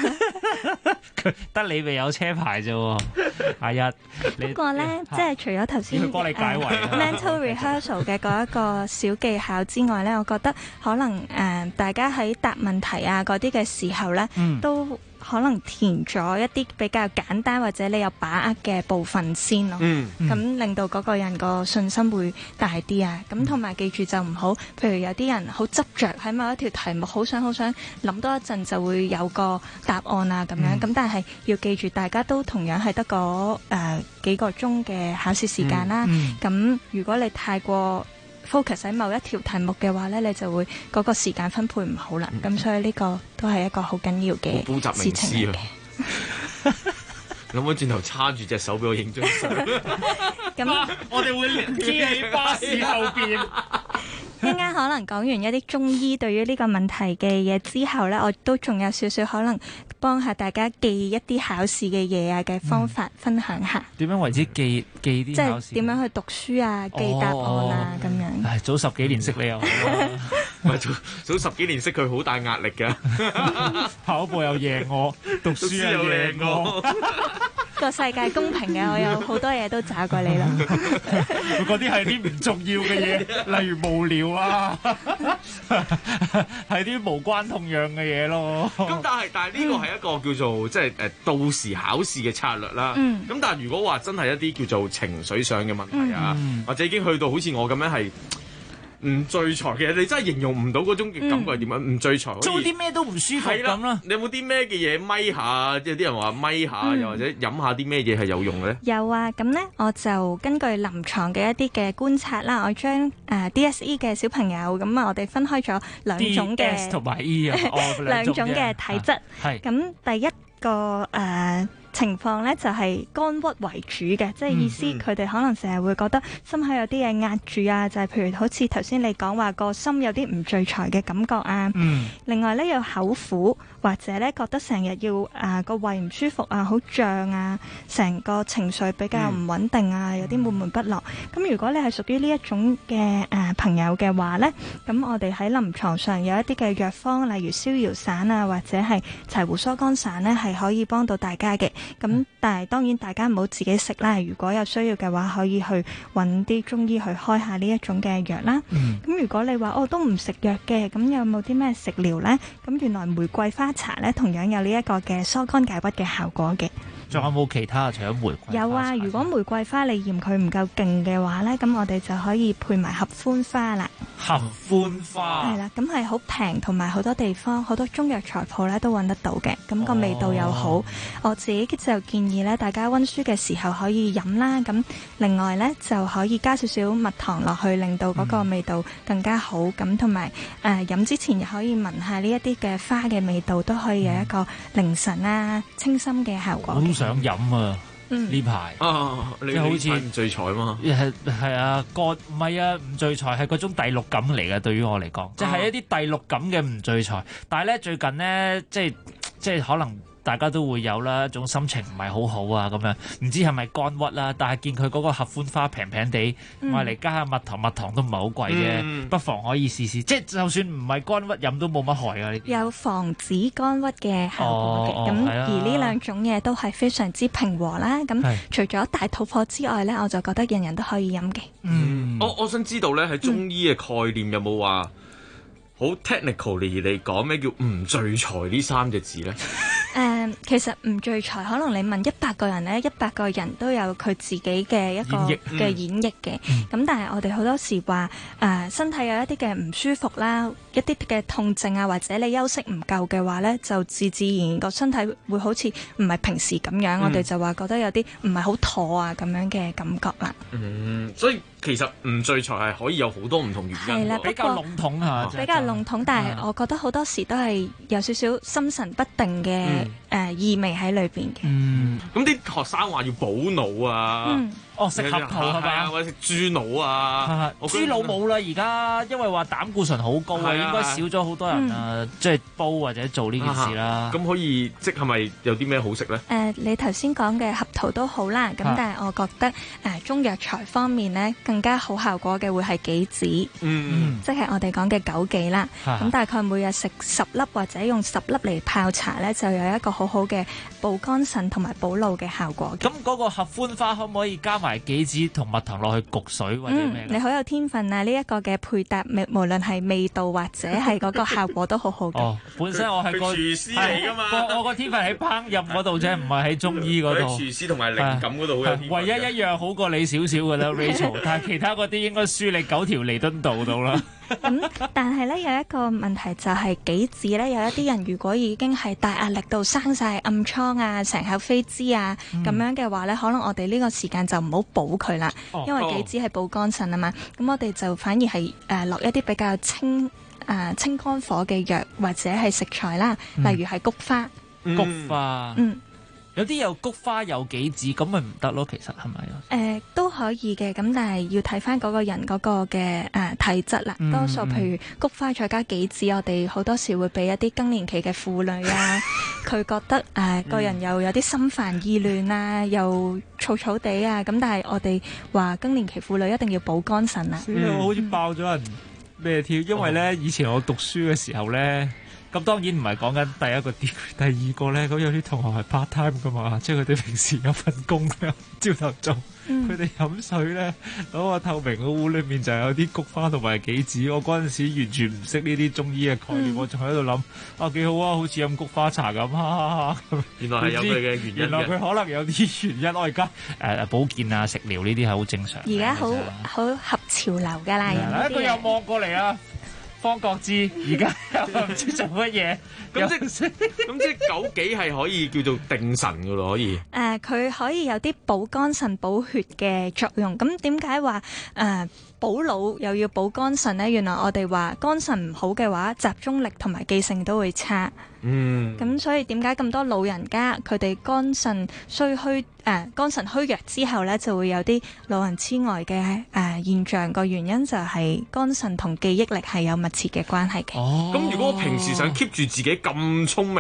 得你未有車牌啫喎，阿一。 不過咧，即係除咗頭先佢幫你解圍 mental rehearsal 嘅嗰一個小技巧之外咧，我覺得可能大家喺答問題啊嗰啲嘅時候咧，都可能填咗一啲比較簡單或者你有把握嘅部分先咯。咁令到嗰個人個信心會大啲啊。咁同埋記住就唔好，譬如有啲人好執着喺某一條題目，好想諗多一陣就會有個答案啊咁樣。咁但係要記住，大家都同樣係得個幾個鐘嘅考試時間啦。咁如果你太過 focus 喺某一條題目嘅話咧，你就會嗰個時間分配唔好啦。咁所以呢個都係一個好緊要嘅事情嚟嘅。 諗翻轉頭叉住隻手俾我影張相。 咁我哋會企喺巴士後邊。 一陣間可能講完一啲中醫對於呢個問題嘅嘢之後咧，我都仲有少少可能幫下大家記一啲考試嘅嘢啊嘅方法分享下。 點樣為之記啲考試？ 即係點樣去讀書啊、記答案啊咁樣。 唉，早10幾年識你又好啦。 唔係早10幾年識佢好大壓力㗎。 跑步又贏我，讀書又贏我。 個世界公平嘅，我有好多嘢都渣過你啦。 嗰啲係啲唔重要嘅嘢，例如無聊啊，係啲無關痛癢嘅嘢咯。 咁但係呢個係一個叫做即係到時考試嘅策略啦。咁但係如果話真係一啲叫做情緒上嘅問題啊，或者已經去到好似我咁樣係唔聚財嘅，你真係形容唔到嗰種嘅感覺係點樣？唔聚財， 做啲咩都唔舒服咁啦。 你有冇啲咩嘅嘢咪下？即係啲人話咪下，又或者飲下啲咩嘢係有用嘅咧？ 有啊，咁咧我就根據臨床嘅一啲嘅觀察啦，我將DSE 嘅小朋友咁我哋分開咗兩種嘅 DS 同埋 E 啊， 兩種嘅體質。 係咁第一個情況咧就係肝鬱為主嘅，即係意思佢哋可能成日會覺得心口有啲嘢壓住啊，就係譬如好似頭先你講話個心有啲唔聚財嘅感覺啊。另外咧有口苦，或者咧覺得成日要個胃唔舒服啊，好脹啊，成個情緒比較唔穩定啊，有啲悶悶不樂。咁如果你係屬於呢一種嘅朋友嘅話咧，咁我哋喺臨床上有一啲嘅藥方，例如逍遙散啊，或者係柴胡疏肝散咧，係可以幫到大家嘅。 咁但係當然大家唔好自己食啦，如果有需要嘅話，可以去揾啲中醫去開下呢一種嘅藥啦。咁如果你話都唔食藥嘅，咁有冇啲咩食療呢？咁原來玫瑰花茶呢，同樣有呢一個嘅疏肝解鬱嘅效果嘅。 仲有冇其他除咗玫瑰花？ 有啊，如果玫瑰花你嫌佢唔夠勁嘅話呢，咁我哋就可以配埋合歡花啦。 合歡花係啦，咁係好平，同埋好多地方好多中藥材鋪咧都揾得到嘅，咁個味道又好。我自己就建議咧，大家溫書嘅時候可以飲啦。咁另外咧就可以加少少蜜糖落去，令到嗰個味道更加好。咁同埋飲之前又可以聞下呢一啲嘅花嘅味道，都可以有一個凌神啊清心嘅效果。 好想飲啊！呢排你好似唔聚財嘛？ 係啊，唔係啊，唔聚財係嗰種第六感嚟嘅。對於我嚟講，即係一啲第六感嘅唔聚財。但係咧最近咧，即係可能大家都會有啦，一種心情唔係好好啊咁樣，唔知係咪肝鬱啦？但係見佢嗰個合歡花平平地，買嚟加下蜜糖都唔係好貴啫，不妨可以試試。即係就算唔係肝鬱飲都冇乜害啊！呢啲有防止肝鬱嘅效果嘅。咁而呢兩種嘢都係非常之平和啦。咁除咗大肚婆之外咧，我就覺得人人都可以飲嘅。 我想知道咧，喺中醫嘅概念有冇話好 technically 嚟講咩叫唔聚財呢3隻字咧？ 其實唔聚財，可能你問100個人咧，100個人都有佢自己嘅一個嘅演繹嘅。咁但係我哋好多時話身體有一啲嘅唔舒服啦，一啲嘅痛症啊，或者你休息唔夠嘅話咧，就自然個身體會好似唔係平時咁樣。我哋就話覺得有啲唔係好妥啊咁樣嘅感覺啦。 所以其實唔聚財係可以有好多唔同原因。 係啦， 比較籠統嚇， 比較籠統，但係我覺得好多時都係有少少心神不定嘅意味喺裏邊嘅。 咁啲學生話要補腦啊， 食核桃係咪？ 或者食豬腦啊？ 豬腦冇啦，而家因為話膽固醇好高啊，應該少咗好多人即係煲或者做呢件事啦。 咁可以即係咪有啲咩好食咧？ 你頭先講嘅合桃都好啦，咁但係我覺得中藥材方面咧更加好效果嘅會係杞子，即係我哋講嘅枸杞啦。咁大概每日食10粒或者用10粒嚟泡茶咧，就有一個好好嘅補肝腎同埋補腦嘅效果。 咁嗰個合歡花可唔可以加埋杞子同蜜糖落去焗水或者咩？ 你好有天分啊！呢一個嘅配搭，無論係味道或者係嗰個效果都好好嘅。 本身我係個廚師嚟噶嘛， 我個天分喺烹飪嗰度啫，唔係喺中醫嗰度。 喺廚師同埋靈感嗰度好有天分。 唯一一樣好過你少少噶啦 ，Rachel， 但係其他嗰啲應該輸你9條彌敦道到啦。 但係咧有一個問題就係杞子咧，有一啲人如果已經係大壓力到生晒暗瘡啊、成口飛滋啊咁樣嘅話咧，可能我哋呢個時間就唔好補佢啦，因為杞子係補肝腎啊嘛。咁我哋就反而係落一啲比較清肝火嘅藥或者係食材啦，例如係菊花。 菊花。有啲有菊花有杞子，咁咪唔得咯？其實係咪都可以嘅，咁但係要睇翻嗰個人嗰個嘅體質啦。多數譬如菊花再加杞子，我哋好多時會俾一啲更年期嘅婦女啊，佢覺得個人又有啲心煩意亂啊，又燥燥地啊，咁但係我哋話更年期婦女一定要補肝腎啊。 我好似爆咗人咩添？因為咧以前我讀書嘅時候咧。咁當然唔係講緊第一個 degree， 第二個咧，咁有啲同學係 part time 噶嘛，即係佢哋平時有份工咧，朝頭早佢哋飲水咧，攞個透明嘅壺裏面就有啲菊花同埋杞子。我嗰陣時完全唔識呢啲中醫嘅概念，我仲喺度諗幾好啊，好似飲菊花茶咁， 原來係有佢嘅原因。 原來佢可能有啲原因。我而家保健啊、食療呢啲係好正常。 而家好合潮流㗎啦， 一個又望過嚟啊！方國志而家又唔知做乜嘢， 咁即係枸杞係可以叫做定神噶咯，可以。 佢可以有啲補肝腎、補血嘅作用。咁點解話補腦又要補肝腎呢？原來我哋話肝腎唔好嘅話，集中力同埋記性都會差。咁所以點解咁多老人家佢哋肝腎虛弱之後呢，就會有啲老人痴呆嘅現象？個原因就係肝腎同記憶力係有密切嘅關係嘅。 咁如果我平時想 keep 住自己咁聰明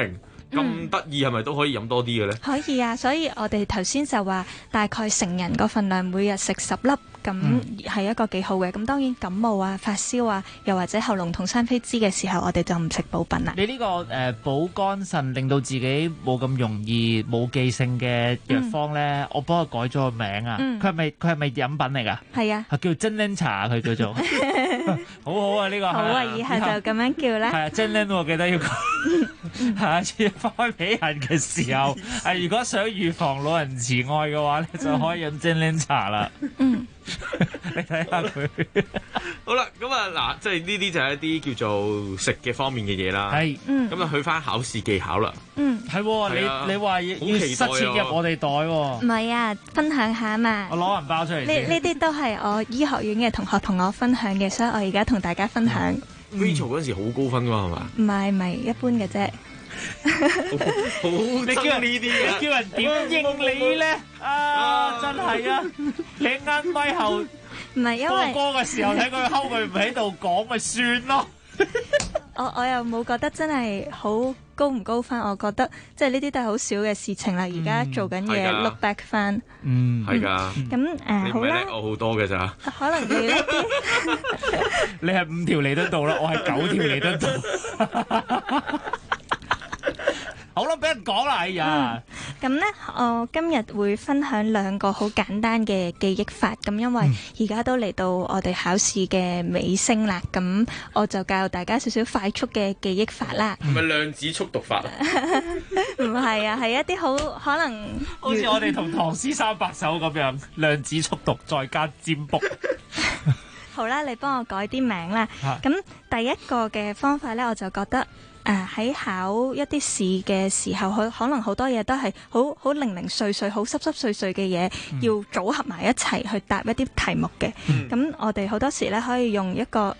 咁得意係咪都可以飲多啲嘅咧？ 可以啊，所以我哋頭先就話大概成人個份量每日食10粒，咁係一個幾好嘅。咁當然感冒啊、發燒啊，又或者喉嚨痛、生飛滋嘅時候，我哋就唔食補品啦。 你呢個補肝腎，令到自己冇咁容易冇記性嘅藥方咧，我幫佢改咗個名啊。佢係咪飲品嚟㗎？ 係啊， 叫真檸茶，佢叫做好好啊呢個。 好啊，以後就咁樣叫啦。 係啊，真檸我記得要講。下次開俾人嘅時候，如果想預防老人痴呆嘅話咧，就可以飲真檸茶啦。你睇下佢。 好啦，咁啊嗱，即係呢啲就係一啲叫做食嘅方面嘅嘢啦。係，咁啊去翻考試技巧啦。 係，你話要塞錢入我哋袋喎。 唔係啊，分享下嘛。 我攞銀包出嚟。 呢啲都係我醫學院嘅同學同我分享嘅，所以我而家同大家分享。 Rachel 嗰陣時好高分㗎嘛，係嘛？ 唔係一般嘅啫。 好憎呢啲啊！ 叫人點應你咧？真係啊！你啱咪後唔係因為播歌嘅時候睇佢睺佢唔喺度講咪算咯。 我又冇覺得真係好高唔高分，我覺得即係呢啲都係好少嘅事情啦。而家做緊嘢 look back 翻， 係㗎。 咁好啦， 我好多嘅咋？ 可能你叻啲。 你係5條彌敦道啦，我係9條彌敦道。好啦，俾人講啦，哎呀！ 咁呢，我今日會分享2個好簡單嘅記憶法。咁因為而家都嚟到我哋考試嘅尾聲啦，咁我就教大家少少快速嘅記憶法啦。 係咪量子速讀法啊？ 唔係啊，係一啲好可能， 好似我哋同唐詩三百首咁樣，量子速讀再加占卜。 好啦，你幫我改啲名啦。咁第一個嘅方法呢，我就覺得。喺考一啲試嘅時候，佢可能好多嘢都係好零零碎碎、好濕濕碎碎嘅嘢，要組合埋一齊去答一啲題目嘅。咁我哋好多時咧可以用一個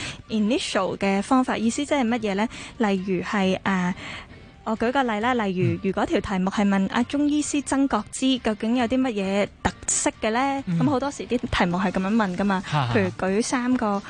initial 嘅方法，意思即係乜嘢咧？例如係我舉個例啦，例如果條題目係問中醫師曾國之究竟有啲乜嘢特色嘅咧，咁好多時啲題目係咁樣問噶嘛。譬如舉三個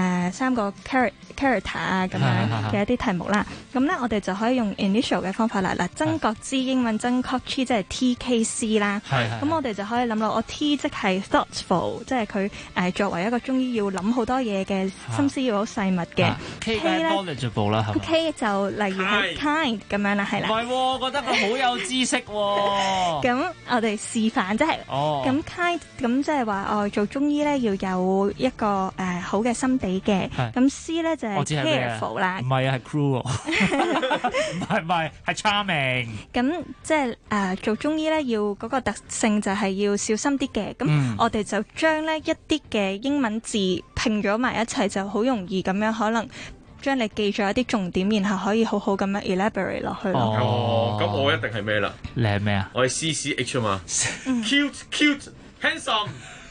character 啊咁樣嘅一啲題目啦，咁咧我哋就可以用 initial 嘅方法啦。嗱，曾國之英文曾國之即係 TKC 啦，咁我哋就可以諗到我 T 即係 thoughtful， 即係佢作為一個中醫要諗好多嘢嘅，心思要好細密嘅。 K 咧 knowledgeable 啦，係嘛 ？K 就例如係 kind 咁樣啦，係啦。 唔係喎，覺得佢好有知識喎。 咁我哋示範即係，咁 kind 咁即係話做中醫咧要有一個好嘅心地嘅。咁 C 咧就係 careful 啦。 唔係啊，係 cruel。唔係，係 charming。 咁即係做中醫咧要嗰個特性就係要小心啲嘅。咁我哋就將咧一啲嘅英文字拼咗埋一齊，就好容易咁樣可能。將你記咗一啲重點，然後可以好好咁樣 elaborate 落去咯。 哦，咁我一定係咩啦？ 你係咩啊？ 我係 CCH 啊嘛。Cute, handsome.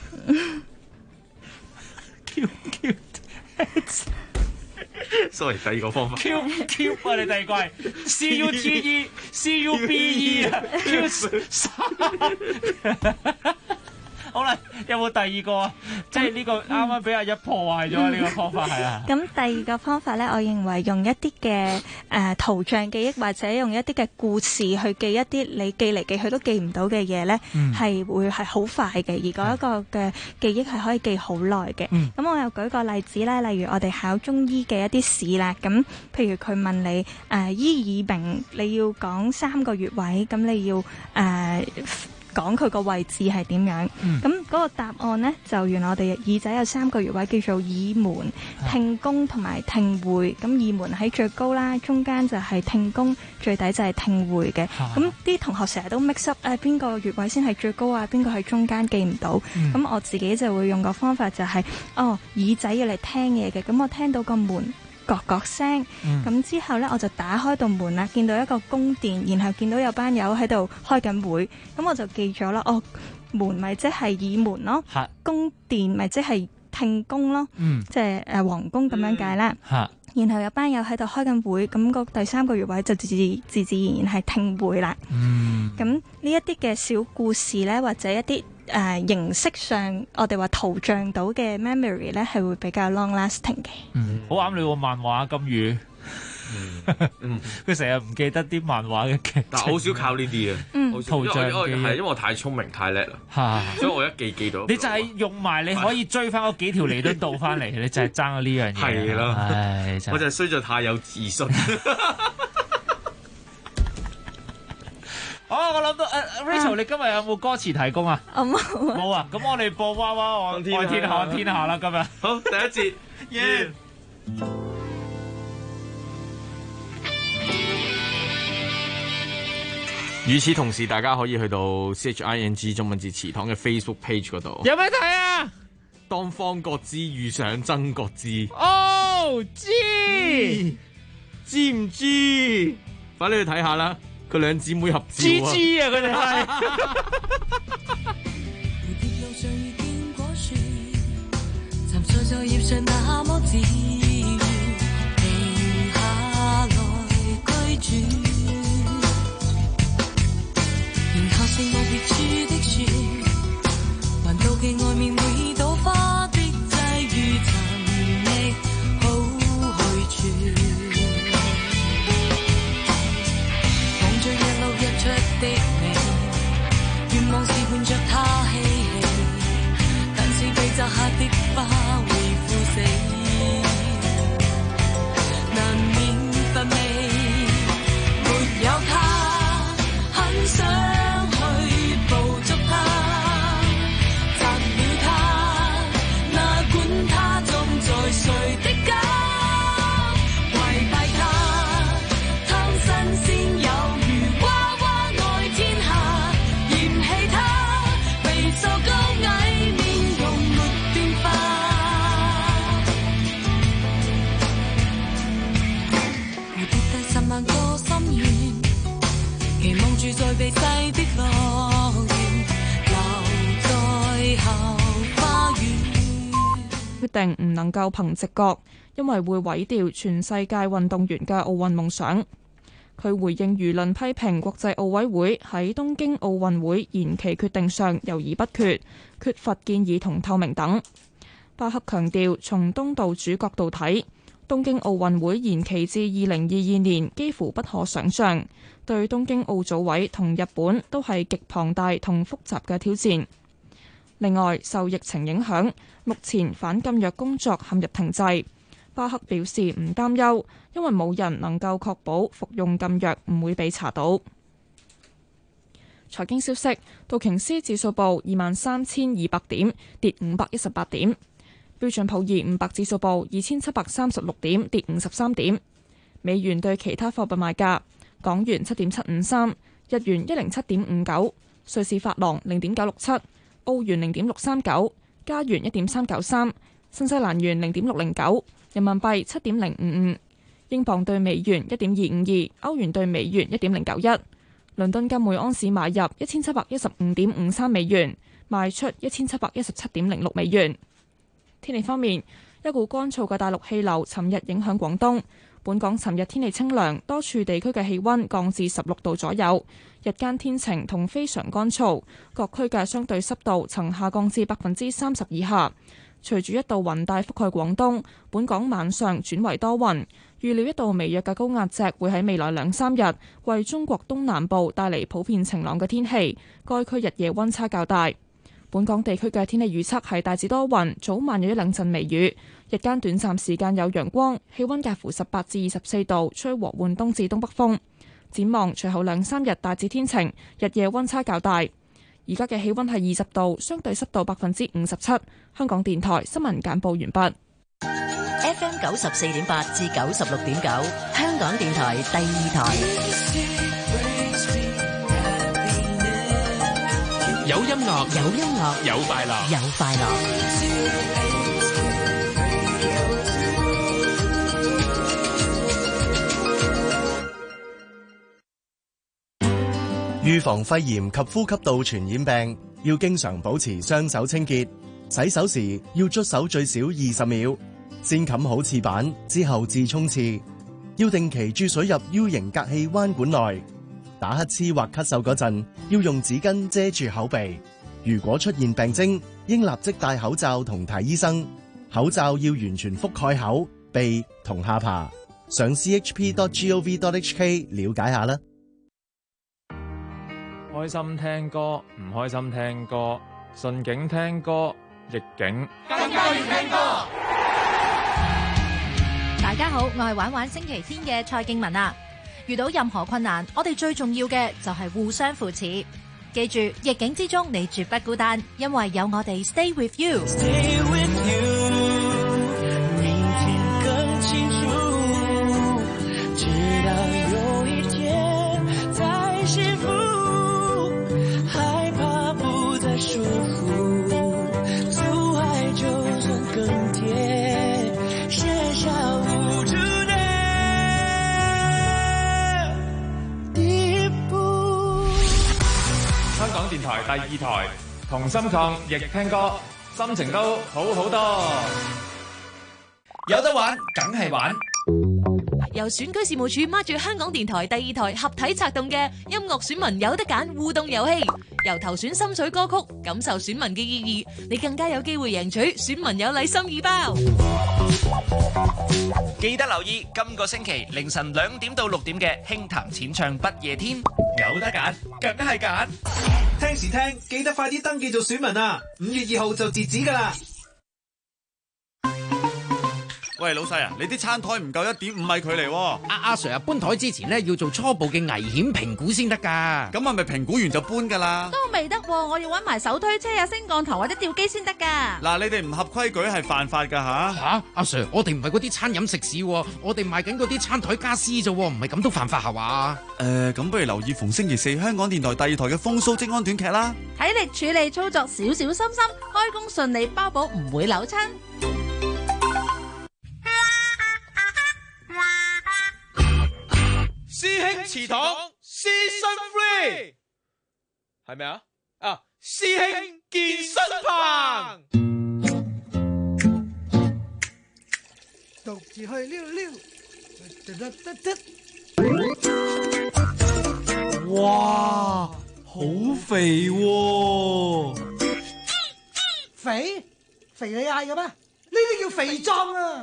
Cute. Sorry， 第二個方法。 Cute 啊！你第二個係 CUTE、CUBE 啊 ，Cute。好啦，有冇第二個啊？即係呢個啱啱俾阿一破壞咗呢個方法係啊。咁第二個方法咧，我認為用一啲嘅圖像記憶，或者用一啲嘅故事去記一啲你記嚟記去都記唔到嘅嘢咧，係會係好快嘅。而嗰一個嘅記憶係可以記好耐嘅。咁我又舉個例子啦，例如我哋考中醫嘅一啲試啦。咁譬如佢問你醫耳鳴，你要講3個穴位，咁你要講佢個位置係點樣？咁嗰個答案呢，就原來我哋耳仔有3個穴位，叫做耳門、聽宮同埋聽會。咁耳門喺最高啦，中間就係聽宮，最底就係聽會嘅。咁啲同學成日都 mix up 邊個穴位先係最高啊？邊個係中間記唔到？咁我自己就會用個方法就係耳仔要嚟聽嘢嘅。咁我聽到個門角角聲，咁之後呢，我就打開道門啦，見到一個宮殿，然後見到有班友喺度開緊會，咁我就記咗啦。門咪即係耳門咯，宮殿咪即係聽宮咯，即係皇宮咁樣解啦。然後有班友喺度開緊會，咁個第3個穴位就自然係聽會啦。咁呢一啲嘅小故事呢，或者一啲形式上，我哋話圖像到嘅 memory 咧，係會比較 long lasting 嘅。 好啱你喎，漫畫金魚。 佢成日唔記得啲漫畫嘅劇情， 但係好少靠呢啲嘅，圖像嘅係因為我太聰明太叻啦，所以我一記到。 你就係用埋你可以追翻嗰幾條彌敦道翻嚟，你就係爭咗呢樣嘢。 係啦， 唉， 我就係衰在太有自信。 我諗到Rachel，你今日有冇歌詞提供啊？冇啊，咁我哋播娃娃愛天下啦，今日好第一節完。與此同時，大家可以去到 CHING 中文字祠堂嘅 Facebook page 嗰度。 有咩睇啊？ 當方國之遇上曾國之。知唔知？快啲去睇下啦！佢兩姊妹合照啊！ 知啊，佢哋係。 然後是無別處的雪，還妒忌外面每朵花的際遇尋覓好去處，望着日落日出的美，願望是伴着他嬉戲，但是被摘下的花會枯死，難免乏味，沒有他很想去捕捉它，摘了它，哪管它種在誰的家，跪拜它，貪新鮮有如娃娃愛天下，嫌棄它，肥瘦高矮面容沒變化，蝴蝶第10萬個心願，期望住在被細的樂園，留在後花園。 決定唔能夠憑直覺，因為會毀掉全世界運動員嘅奧運夢想。佢回應輿論批評國際奧委會喺東京奧運會延期決定上猶豫不決，缺乏建議同透明等。巴克強調，從東道主角度睇，東京奧運會延期至2022年幾乎不可想像，對東京奧組委同日本都係極龐大同複雜嘅挑戰。另外，受疫情影響，目前反禁藥工作陷入停滯。巴克表示唔擔憂，因為冇人能夠確保服用禁藥唔會被查到。財經消息，道瓊斯指數報23,200點，跌518點。標準普爾500指數報2736點，跌53點。美元對其他貨幣賣價：港元7.753，日元107.59，瑞士法郎0.967，澳元0.639，加元1.393，新西蘭元0.609，人民幣7.055，英鎊對美元1.252，歐元對美元1.091。倫敦金每盎司買入1715.53美元，賣出1717.06美元。天氣方面，一股乾燥嘅大陸氣流尋日影響廣東。本港尋日天氣清涼，多處地區嘅氣溫降至16度左右，日間天晴同非常乾燥，各區嘅相對濕度曾下降至30%以下。隨住一道雲帶覆蓋廣東，本港晚上轉為多雲，預料一道微弱嘅高壓脊會喺未來2-3日為中國東南部帶嚟普遍晴朗嘅天氣，該區日夜溫差較大。本港地區嘅天氣預測係大致多雲，早晚有1-2陣微雨，日間短暫時間有陽光，氣溫介乎18至24度，吹和緩東至東北風。展望隨後2-3日大致天晴，日夜溫差較大。而家嘅氣溫係20度，相對濕度57%。香港電台新聞簡報完畢。 FM 94.8至96.9，香港電台第2台。 有音樂， 有音樂， 有快樂， 有快樂。 預防肺炎及呼吸道傳染病，要經常保持雙手清潔。洗手時要捽手最少20秒，先冚好廁板，之後至沖廁。要定期注水入 U 型隔氣彎管內。打乞嗤或咳嗽嗰陣，要用紙巾遮住口鼻。如果出現病徵，應立即戴口罩同睇醫生。口罩要完全覆蓋口、鼻同下巴。 上 chp.gov.hk 了解下啦。 開心聽歌，唔開心聽歌，順境聽歌，逆境更加要聽歌。 大家好，我係玩玩星期天嘅蔡敬文啊。遇到任何困難，我哋最重要嘅就係互相扶持。記住，逆境之中你絕不孤單，因為有我哋 Stay with you。 Stay with you， 明天更清楚，直到有一天再幸福，害怕不再束缚，阻礙就算更迭，寫下無助的第一步。 香港電台第2台，同心抗疫聽歌，心情都好好多。 有得玩，梗係玩。 由選舉事務處孖住香港電台第2台合體策動嘅音樂選民有得揀互動遊戲，由投選心水歌曲，感受選民嘅意義，你更加有機會贏取選民有禮心意包。 記得留意今個星期凌晨2點到6點嘅輕談淺唱不夜天，有得揀，梗係揀。 聽時聽，記得快啲登記做選民啊！5月2號就截止㗎啦。 喂，老細啊，你啲餐台唔夠1.5米距離喎。 阿 Sir 啊，搬台之前咧要做初步嘅危險評估先得㗎。 咁係咪評估完就搬㗎啦？ 都未得喎，我要揾埋手推車啊、升降台或者吊機先得㗎。 嗱，你哋唔合規矩係犯法㗎吓？ 嚇，阿 Sir，我哋唔係嗰啲餐飲食肆喎，我哋賣緊嗰啲餐台家私啫喎，唔係咁都犯法係嘛？ 咁不如留意逢星期4香港電台第2台嘅風騷職安短劇啦。 體力處理操作小小心心，開工順利，包保唔會扭親。 師兄祠堂 Season 3係咪啊？啊，師兄健身棚， 獨自去溜溜， 哇，好肥喎！ 肥你嗌嘅咩？呢啲叫肥壯啊！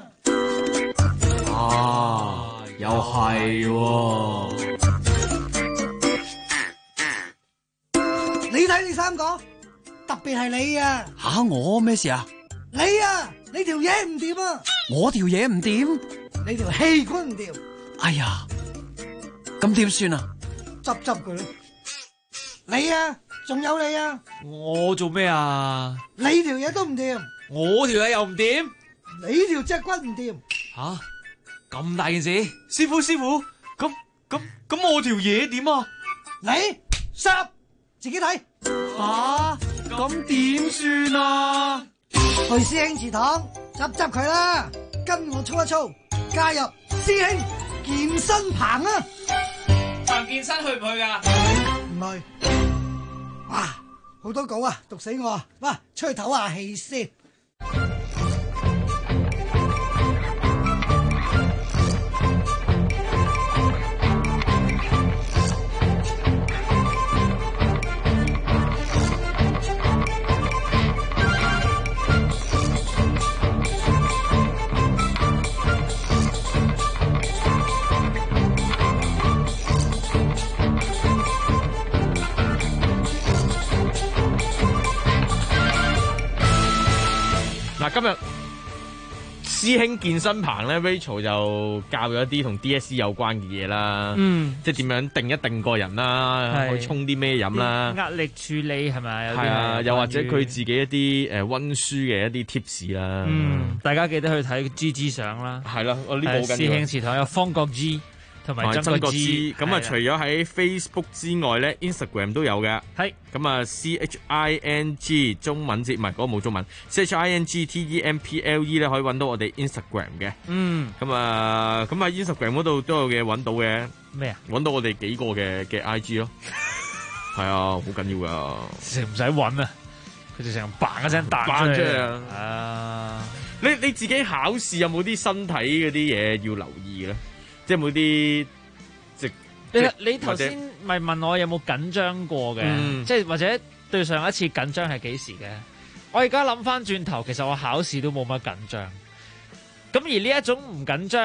啊，又係喎！ 你睇你三個，特別係你啊！ 吓，我咩事啊？ 你啊，你條嘢唔掂啊！ 我條嘢唔掂， 你條氣管唔掂。 哎呀，咁點算啊？ 執佢啦！你啊，仲有你啊！ 我做咩啊？ 你條嘢都唔掂， 我條嘢又唔掂， 你條脊骨唔掂。 吓，咁大件事，師傅，咁我條嘢點啊？ 你10自己睇。 吓，咁點算啊？ 去師兄祠堂執佢啦，跟我操一操，加入師兄健身棚啊！ 彭健身去唔去噶？ 唔去。哇，好多稿啊，讀死我啊！哇，出去唞下氣先。 今日師兄健身棚咧 ，Rachel 就教咗一啲同 DSE 有關嘅嘢啦，即係點樣定一定個人啦，去沖啲咩飲啦， 壓力處理係咪？ 係啊，又或者佢自己一啲溫書嘅一啲 tips 啦。 大家記得去睇 GG 相啦。 係啦，我呢部師兄祠堂有方國 G。同埋曾國之，咁啊，除咗喺 Facebook 之外咧 ，Instagram 都有嘅。 係咁啊，CHING 中文字唔係嗰個冇中文 ，CHINGTEMPLE 咧可以揾到我哋 Instagram 嘅。咁啊喺 Instagram 嗰度都有嘢揾到嘅。 咩啊？ 揾到我哋幾個嘅 IG 咯。係啊，好緊要噶。 成唔使揾啊，佢就成嘭一聲彈出嚟啊！ 你自己考試有冇啲身體嗰啲嘢要留意咧？即係冇啲你頭先咪問我有冇緊張過嘅，即係或者對上一次緊張係幾時嘅？我而家諗翻轉頭，其實我考試都冇乜緊張。咁而呢一種唔緊張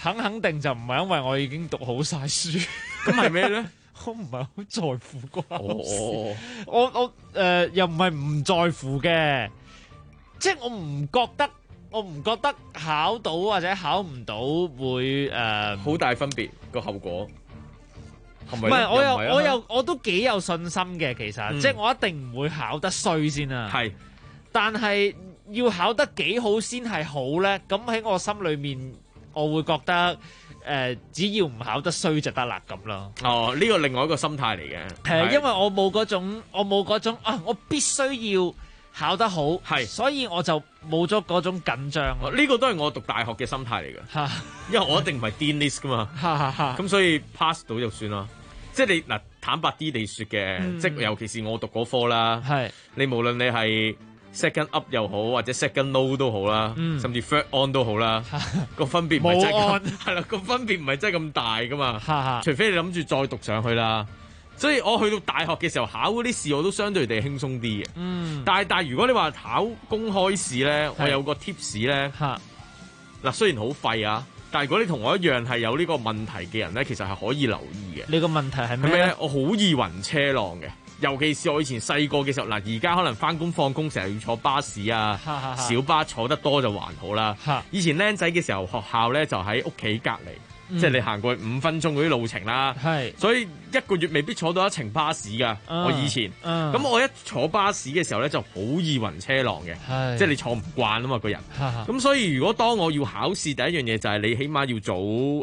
肯定就唔係因為我已經讀好晒書。 咁係咩咧？ 我唔係好在乎個考試。 哦， 我又唔係唔在乎嘅，即係我唔覺得考到或者考唔到會好大分別個後果。 唔係，我都幾有信心嘅，其實，即係我一定唔會考得衰先啊。 係， 但係要考得幾好先係好咧？咁喺我心裏面，我會覺得只要唔考得衰就得啦咁咯。 哦，呢個另外一個心態嚟嘅。 係，因為我冇嗰種我必須要考得好， 係， 所以我就冇咗嗰種緊張。 呢個都係我讀大學嘅心態嚟嘅，因為我一定唔係 Dean List 噶嘛，咁所以 pass 到就算啦。即係你嗱，坦白啲地說嘅，即係尤其是我讀嗰科啦，你無論你係 second up 又好，或者 second low 都好啦，甚至 third on 都好啦，個分別唔係真係係啦，個分別唔係真係咁大噶嘛，除非你諗住再讀上去啦。所以我去到大學嘅時候考嗰啲試我都相對地輕鬆啲嘅，但係如果你話考公開試咧，我有個 tips 咧，嗱雖然好廢啊。但係如果你同我一樣係有呢個問題嘅人咧，其實係可以留意嘅。 你個問題係咩咧？ 我好易暈車浪嘅，尤其是我以前細個嘅時候。嗱，而家可能返工放工成日要坐巴士啊、小巴坐得多就還好啦。以前僆仔嘅時候，學校咧就喺屋企隔離。即係你行過去5分鐘嗰啲路程啦，所以一個月未必坐到一程巴士㗎。我以前，咁我一坐巴士嘅時候咧就好易暈車浪嘅，即係你坐唔慣啊嘛個人。咁所以如果當我要考試，第一樣嘢就係你起碼要早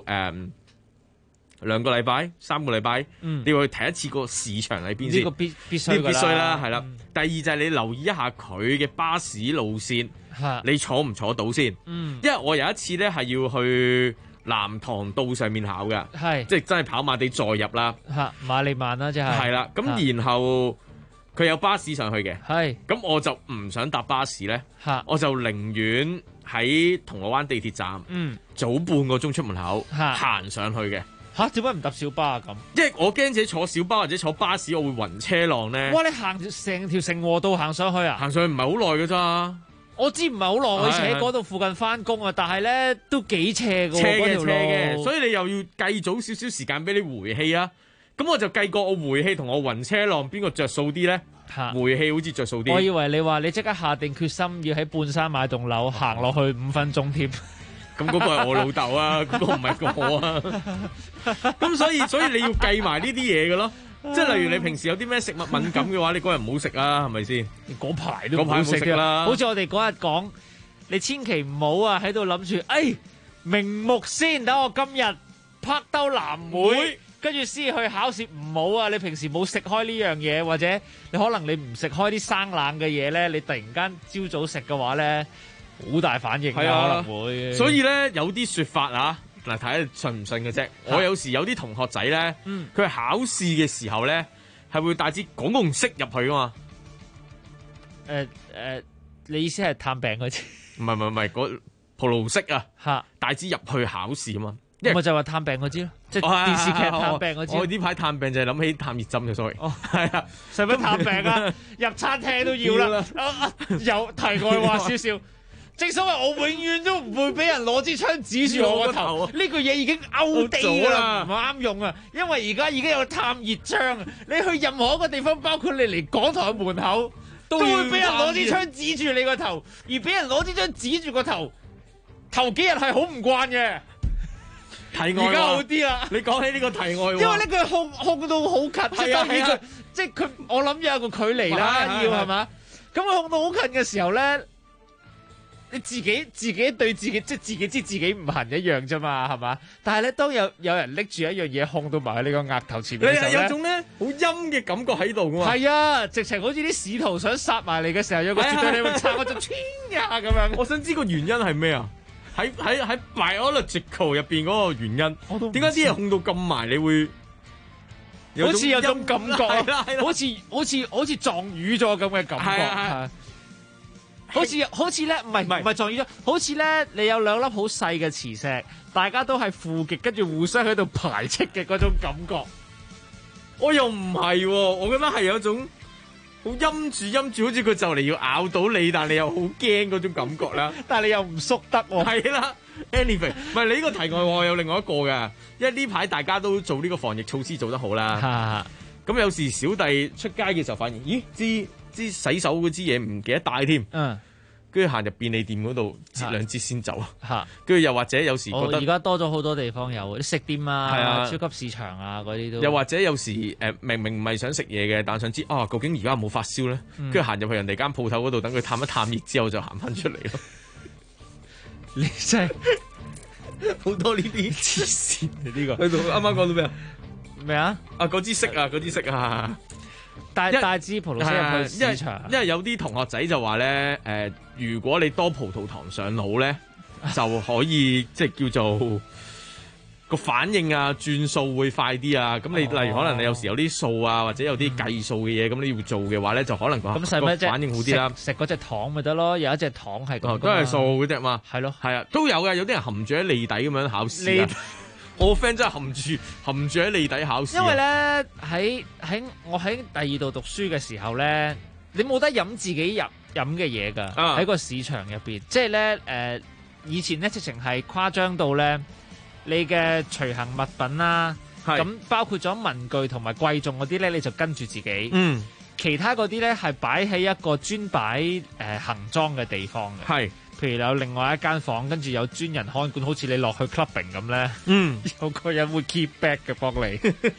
2個禮拜、3個禮拜，你要去睇一次個市場喺邊先。呢個必須啦，係啦。第二就係你留意一下佢嘅巴士路線，你坐唔坐到先？因為我有一次咧係要去南塘道上面考嘅，即係真係跑馬地再入啦， 馬利曼啦，即係係啦。咁然後佢有巴士上去嘅，咁我就唔想搭巴士咧，我就寧願喺銅鑼灣地鐵站，早半個鐘出門口行上去嘅。 點解唔搭小巴啊？咁因為我驚自己坐小巴或者坐巴士我會暈車浪咧。 哇！你行成條成和道行上去啊？ 行上去唔係好耐㗎咋。 我知唔係好耐，我以前喺嗰度附近翻工啊，但係咧都幾斜㗎喎，嗰條路， 所以你又要計早少少時間俾你回氣啊。咁我就計過我回氣同我暈車浪邊個着數啲咧？回氣好似着數啲。 我以為你話你即刻下定決心要喺半山買棟樓行落去5分鐘添。 咁嗰個係我老豆啊，嗰個唔係我啊。咁所以你要計埋呢啲嘢㗎咯。即係例如你平時有啲咩食物敏感嘅話，你嗰日唔好食啊，係咪先？ 嗰排都唔好食啦。好似我哋嗰日講，你千祈唔好啊喺度諗住，明目先，等我今日拍兜藍莓，跟住先去考試。唔好啊！你平時冇食開呢樣嘢，或者你可能你唔食開啲生冷嘅嘢咧，你突然間朝早食嘅話咧，好大反應㗎，可能會。 所以咧有啲說法啊。嗱，睇下你信唔信嘅啫。我有時有啲同學仔咧，佢考試嘅時候咧，係會帶支廣告式入去噶嘛。 你意思係探病嗰支？ 唔係，嗰葡萄式啊，帶支入去考試啊嘛。 咪就話探病嗰支咯，即係電視劇探病嗰支。 我呢排探病就係諗起探熱針嘅，sorry。係啊， 使乜探病啊？入餐廳都要啦。有題外話少少。正所謂我永遠都唔會俾人攞支槍指住我個頭，呢句嘢已經 outdate 啦，唔啱用啊！因為而家已經有探熱槍，你去任何一個地方，包括你嚟港台門口，都會俾人攞支槍指住你個頭，而俾人攞支槍指住個頭，頭幾日係好唔慣嘅。 題外話，而家好啲啦。你講起呢個題外話， 因為呢句控到好近，即係佢，我諗有個距離啦，要係嘛？咁佢控到好近嘅時候咧。你自己對自己，即係自己知自己唔行一樣啫嘛，係嘛？但係咧，當有人拎住一樣嘢控到埋喺你個額頭前面嘅時候咧， 你有種咧好陰嘅感覺喺度噶嘛？ 係啊，直情好似啲使徒想殺埋你嘅時候，有個絕對你會撐我就穿呀咁樣。 我想知個原因係咩啊？喺 biological 入邊嗰個原因，點解啲嘢控到咁埋，你會好似有種感覺，好似撞瘀咗咁嘅感覺。好似咧，唔係撞瘀咗，好似咧你有2粒好細嘅磁石，大家都係負極，跟住互相喺度排斥嘅嗰種感覺。 我又唔係喎，我覺得係有一種好陰住，好似佢就嚟要咬到你，但係你又好驚嗰種感覺啦。 但係你又唔縮得喎。 係啦 ，anyway， 唔係你呢個題外話有另外一個嘅，因為呢排大家都做呢個防疫措施做得好啦。咁有時小弟出街嘅時候發現，咦，支洗手嗰支嘢唔記得帶添。跟住行入便利店嗰度截兩支先走。跟住又或者有時覺得而家多咗好多地方有啲食店啊、超級市場啊嗰啲都。 又或者有時明明唔係想食嘢嘅，但想知究竟而家有冇發燒咧？跟住行入去人哋間鋪頭嗰度，等佢探一探熱之後就行翻出嚟咯。 你真係好多呢啲黐線嘅呢個。去到啱啱講到咩啊？ 咩啊？ 嗰支色啊！ 帶支葡萄色入去市場， 因為有啲同學仔就話咧，如果你多葡萄糖上腦咧，就可以即係叫做個反應啊轉數會快啲啊。咁你例如可能你有時有啲數啊，或者有啲計數嘅嘢，咁你要做嘅話咧，就可能個反應好啲啦。 食嗰隻糖咪得咯，有一隻糖係都係數嗰隻嘛。 係咯， 係啊，都有嘅。有啲人含住喺脷底咁樣考試啊。我 friend 真係含住喺脷底考試。 因為咧喺我喺第二度讀書嘅時候咧，你冇得飲自己飲嘅嘢㗎，喺個市場入邊。即係咧以前咧直情係誇張到咧，你嘅隨行物品啦，咁包括咗文具同埋貴重嗰啲咧，你就跟住自己。其他嗰啲咧係擺喺一個專擺行裝嘅地方嘅。譬如有另外一間房，跟住有專人看管，好似你落去 clubbing 咁咧，有個人會 keep back 嘅幫你，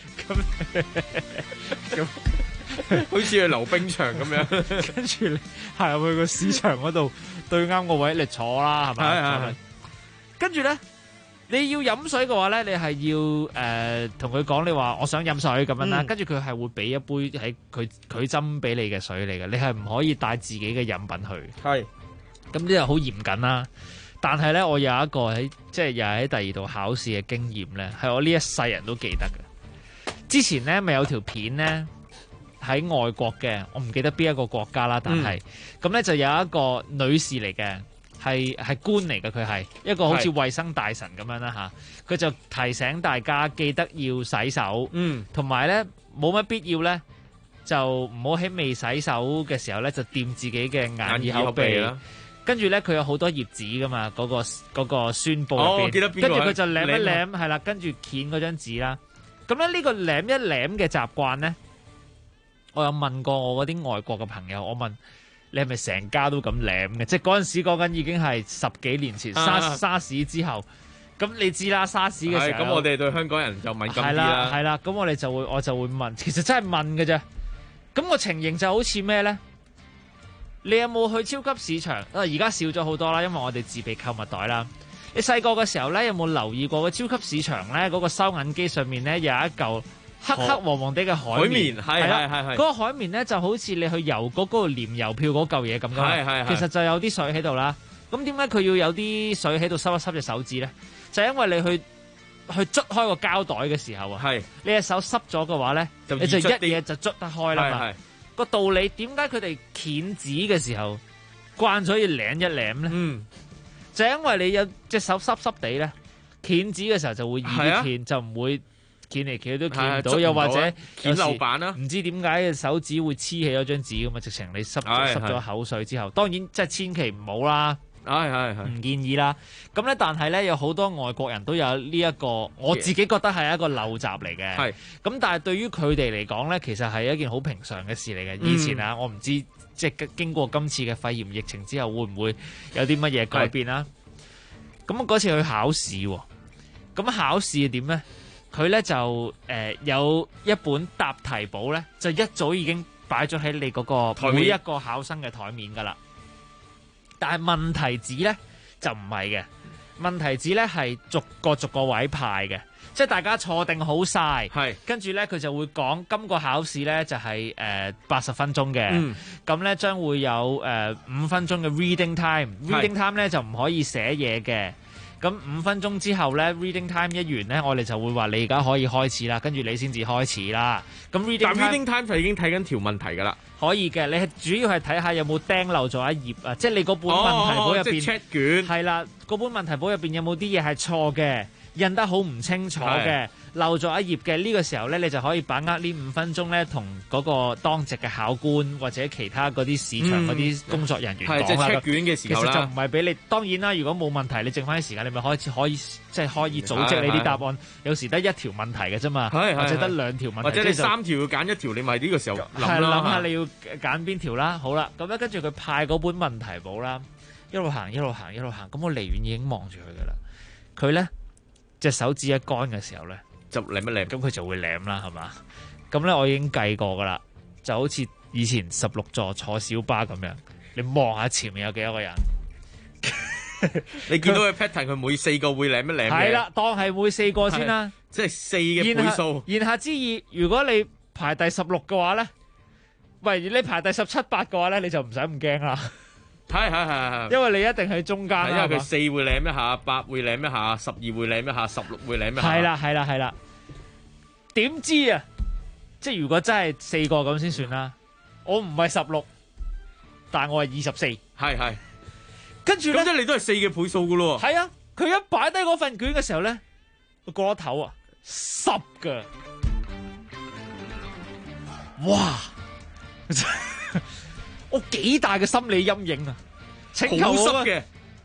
咁好似去溜冰場咁樣， 跟住你行入去個市場嗰度對啱個位，你坐啦，係咪？跟住咧，你要飲水嘅話咧，你係要同佢講，你話我想飲水咁樣啦，跟住佢係會俾一杯喺佢斟俾你嘅水嚟嘅，你係唔可以帶自己嘅飲品去。咁呢就好嚴謹啦，但係咧，我有一個即係又係喺第二度考試嘅經驗咧，係我呢一世人都記得嘅。之前咧咪有條片咧喺外國嘅，我唔記得邊一個國家啦，但係咁咧就有一個女士嚟嘅，係官嚟嘅，佢係一個好似衛生大臣咁樣啦嚇，佢就提醒大家記得要洗手，同埋咧冇乜必要咧就唔好喺未洗手嘅時候咧就掂自己嘅眼耳口鼻啦。跟住咧，佢有好多頁紙噶嘛，嗰個宣佈入邊，跟住佢就舐一舐，係啦，跟住掀嗰張紙啦。咁咧呢個舐一舐嘅習慣咧，我有問過我嗰啲外國嘅朋友，我問你係咪成家都咁舐嘅？即係嗰陣時講緊已經係10幾年前沙士之後，咁你知啦，沙士嘅時候， 咁我哋對香港人就敏感啲啦。 係啦，咁我就會問，其實真係問嘅啫。咁個情形就好似咩咧？你有冇去超級市場？而家少咗好多啦，因為我哋自備購物袋啦。你細個嘅時候咧，有冇留意過個超級市場咧？嗰個收銀機上面咧有一嚿黑黃黃地嘅海綿，係嗰個海綿咧就好似你去郵局嗰度黏郵票嗰嚿嘢咁噶。其實就有啲水喺度啦。咁點解佢要有啲水喺度濕一濕隻手指咧？就係因為你去捽開個膠袋嘅時候啊，你隻手濕咗嘅話咧，你就一嘢就捽得開啦嘛。個道理點解佢哋鉗紙嘅時候慣咗要舐一舐咧？就因為你有隻手濕濕地咧，鉗紙嘅時候就會易啲鉗，就唔會鉗嚟鉗去都鉗唔到，又或者鉗漏板啦。 唔知點解嘅手指會黐起咗張紙咁啊！直情你濕咗口水之後，當然即係千祈唔好啦，唔建議啦。咁咧，但係咧有好多外國人都有呢一個，我自己覺得係一個陋習嚟嘅。咁但係對於佢哋嚟講咧，其實係一件好平常嘅事嚟嘅。以前啊，我唔知即係經過今次嘅肺炎疫情之後，會唔會有啲乜嘢改變啦？咁嗰次去考試喎，咁考試係點咧？佢咧就有一本答題簿咧，就一早已經擺咗喺你嗰個每一個考生嘅台面噶啦。但係問題紙咧就唔係嘅，問題紙咧係逐個位派嘅，即係大家坐定好晒，跟住咧佢就會講今個考試咧就係80分鐘嘅，咁咧將會有5分鐘嘅 reading time，reading time 咧就唔可以寫嘢嘅。咁5分鐘之後咧 ，reading time 一完咧，我哋就會話你而家可以開始啦，跟住你先至開始啦。咁 reading time 就已經睇緊條問題㗎啦。 可以嘅，你係主要係睇下有冇釘漏咗一頁啊，即係你嗰本問題簿入邊。 即係 check 卷。 係啦，嗰本問題簿入邊有冇啲嘢係錯嘅， 印得好唔清楚嘅，漏咗一頁嘅，呢個時候咧，你就可以把握呢5分鐘咧，同嗰個當值嘅考官或者其他嗰啲市場嗰啲工作人員講啦。 即係 check 卷嘅時候啦。 其實就唔係俾你，當然啦，如果冇問題，你剩翻啲時間，你咪可以即係可以組織你啲答案。有時得一條問題嘅啫嘛，或者得2條問題， 或者你3條要揀1條，你咪呢個時候諗下你要揀邊條啦。好啦，咁咧跟住佢派嗰本問題簿啦，一路行，咁我離遠已經望住佢噶啦，佢咧隻手指一乾嘅時候咧， 就舐一舐， 咁佢就會舐啦，係嘛？咁咧我已經計過噶啦，就好似以前16座坐小巴咁樣，你望下前面有幾多個人， 你見到佢 pattern， 佢每4個會舐一舐嘅。 係啦，當係每4個先啦， 即係4嘅倍數。 言下之意，如果你排第16嘅話咧，喂，你排第17、8嘅話咧，你就唔使咁驚啦。係，因為你一定喺中間， 因為佢4會舐一下，8會舐一下，12會舐一下，16會舐一下。 係啦。點知啊？即係如果真係4個咁先算啦。我唔係16，但係我係24。 係。 跟住咧， 咁即係你都係4嘅倍數噶咯。 係啊，佢一擺低嗰份卷嘅時候咧，個角落頭啊濕噶，哇！我幾大嘅心理陰影啊！ 好濕嘅，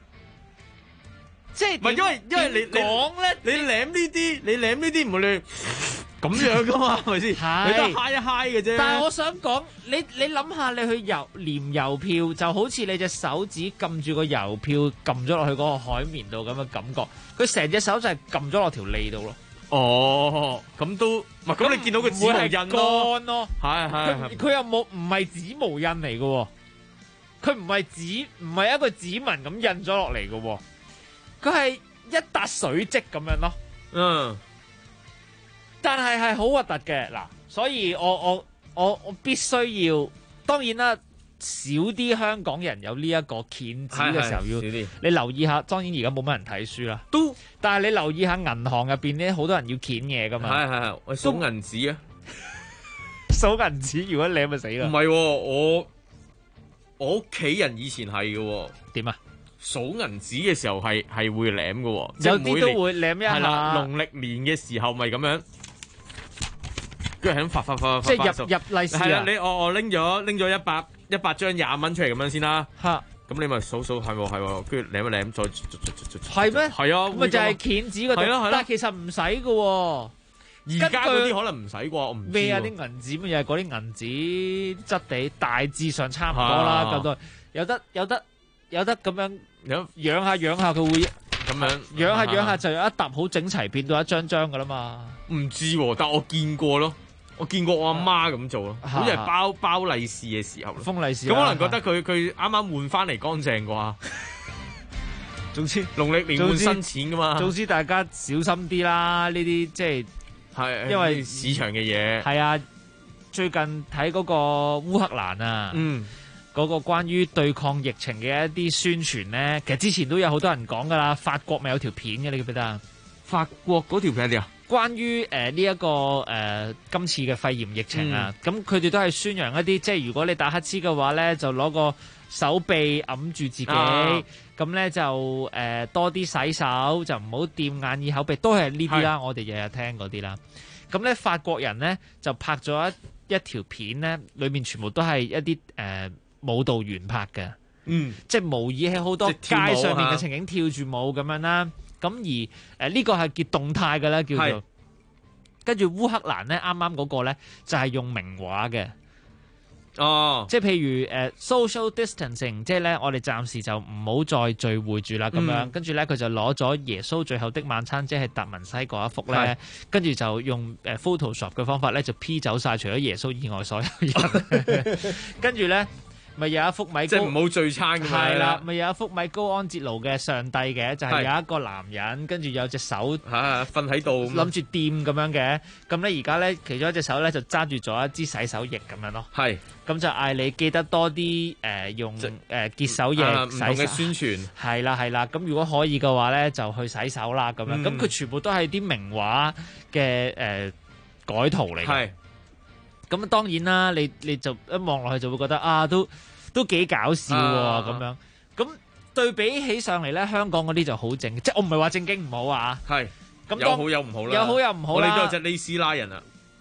即係唔係因為你講咧，你舐呢啲唔會你咁樣噶嘛，係咪先？你都揩一揩嘅啫。 但係我想講，你諗下，你去黏郵票，就好似你隻手指撳住個郵票撳咗落去嗰個海綿度咁嘅感覺，佢成隻手就係撳咗落條脷度咯。 哦，咁都唔係咁，你見到佢指模印咯，係佢又唔係指模印嚟嘅，佢唔係一個指紋咁印咗落嚟嘅，佢係一笪水漬咁樣咯。 嗯， 但係好核突嘅嗱，所以我必須要，當然啦。少啲香港人有呢一個鉗子嘅時候要，你留意下。當然而家冇乜人睇書啦，但係你留意下銀行入邊咧，好多人要鉗嘢噶嘛。 係，我數銀紙啊， 數銀紙，如果你咪死啦。 唔係，我屋企人以前係嘅。 點啊？ 數銀紙嘅時候係會舐嘅， 有啲都會舐一下。 係啦，農曆年嘅時候咪咁樣。跟住係咁發， 即係入利是啊！ 係啊，你我拎咗100張20蚊出嚟咁樣先啦。嚇，咁你咪數係喎，跟住舐一舐，再係咩？ 係啊， 咪就係鉗紙嗰度。但係其實唔使嘅喎。 而家嗰啲可能唔使啩，我唔知。 咩啊？啲銀紙咪又係嗰啲銀紙質地大致上差唔多啦，咁多有得咁樣養下佢會咁樣養下就有一沓好整齊變到一張張嘅啦嘛。 唔知喎，但我見過咯。我見過我阿媽咁做咯，好似係包利是嘅時候， 封利是， 咁可能覺得佢啱啱換翻嚟乾淨啩。 總之農曆年換新錢噶嘛。 總之大家小心啲啦，呢啲即係因為市場嘅嘢。 係啊，最近睇嗰個烏克蘭啊，嗰個關於對抗疫情嘅一啲宣傳咧，其實之前都有好多人講噶啦。法國咪有條片嘅，你記唔記得啊？ 法國嗰條片係點啊？ 關於呢一個今次嘅肺炎疫情啊，咁佢哋都係宣揚一啲，即係如果你打乞嗤嘅話咧，就攞個手臂揞住自己，咁咧就多啲洗手，就唔好掂眼耳口鼻，都係呢啲啦。我哋日日聽嗰啲啦。咁咧法國人咧就拍咗一條片咧，裏面全部都係一啲舞蹈員拍嘅，即係模擬喺好多街上面嘅情景，跳住舞咁樣啦。咁而呢個係叫動態嘅咧，叫做跟住烏克蘭咧，啱啱嗰個咧就係用名畫嘅，即係譬如social distancing，即係咧我哋暫時就唔好再聚會住啦咁樣，跟住咧佢就攞咗耶穌最後的晚餐，即係達文西嗰一幅咧，跟住就用Photoshop 嘅方法咧就 P 走晒除咗耶穌以外所有人，跟住咧。咪有一幅米高， 即係唔好聚餐咁樣。 係啦，咪有一幅米高安哲羅嘅上帝嘅，就係有一個男人，跟住有隻手瞓喺度， 諗住掂咁樣嘅。咁咧而家咧，其中一隻手咧就揸住咗一支洗手液咁樣咯。 係， 咁就嗌你記得多啲用潔手液洗手。 唔同嘅宣傳。 係啦，咁如果可以嘅話咧，就去洗手啦咁樣。咁佢全部都係啲名畫嘅改圖嚟嘅。係。咁當然啦，你就一望落去就會覺得啊，都幾搞笑喎咁樣。咁對比起上嚟咧，香港嗰啲就好正，即係我唔係話正經唔好啊。係， 咁有好有唔好啦， 有好有唔好啦。 我哋都有隻呢斯拉人啊，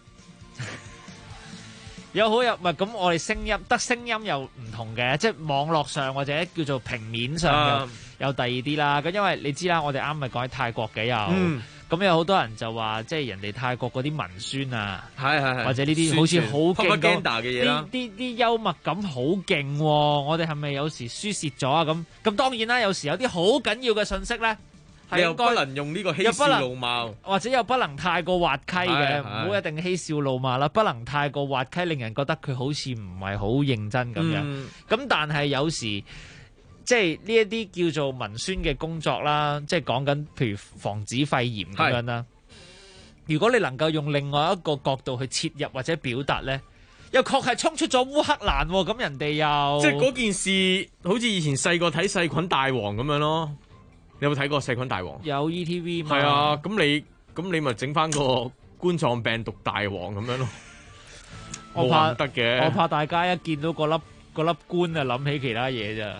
有好有唔係咁，我哋聲音又唔同嘅，即係網絡上或者叫做平面上有第二啲啦。咁因為你知啦，我哋啱咪講喺泰國嘅又。咁有好多人就話，即係人哋泰國嗰啲文宣啊， 係或者呢啲好似好勁嘅嘢啦， 啲幽默感好勁喎。我哋係咪有時輸蝕咗啊？咁當然啦，有時有啲好緊要嘅信息咧，係又不能用呢個嬉笑怒罵， 或者又不能太過滑稽嘅，唔好一定嬉笑怒罵啦，不能太過滑稽，令人覺得佢好似唔係好認真咁樣。咁但係有時。即係呢一啲叫做文宣嘅工作啦，即係講緊譬如防止肺炎咁樣啦。如果你能夠用另外一個角度去切入或者表達咧，又確係衝出咗烏克蘭喎，咁人哋又即係嗰件事，好似以前細個睇細菌大王咁樣咯。你有冇睇過細菌大王？ 有 ETV 嘛？ 係啊，咁你咪整翻個冠狀病毒大王咁樣咯。 我怕得嘅， 我怕大家一見到嗰粒冠啊，諗起其他嘢咋。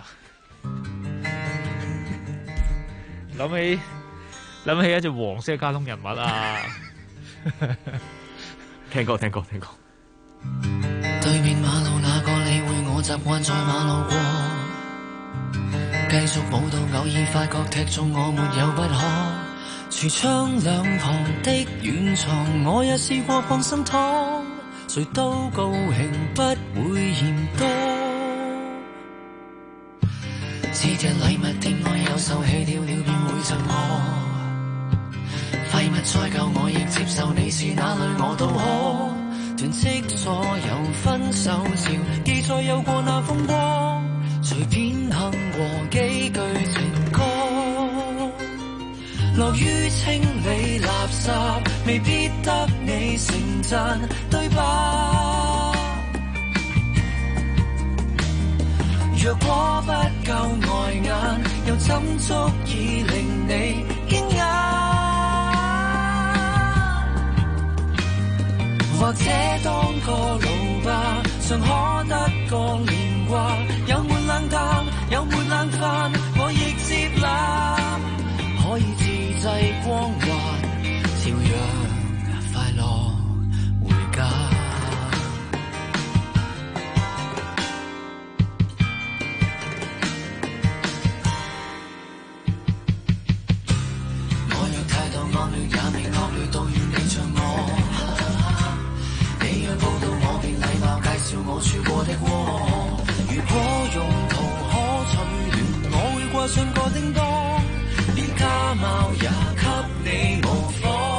諗起一隻黃色卡通人物啊！ 聽過。 對面馬路那個理會我習慣在馬路過，繼續舞到偶爾發覺踢中我沒有不可。櫥窗兩旁的軟床，我也試過放心躺，誰都高興不會嫌多。節日禮物店內有售棄掉了便會贈我，廢物再舊我亦接受，你是哪裏我都可。囤積所有分手照，記載有過那風光，隨便行和幾句情歌。樂於清理垃圾，未必得你盛讚，對吧？若果不夠礙眼，又怎足以令你驚訝？或者當個老爸，尚可得個年華，有沒冷淡，有沒冷飯，我亦接納，可以自製光環，照樣快樂回家。我住過的窩，如果用途可取暖，我會掛上個叮當，連家貓也給你模仿。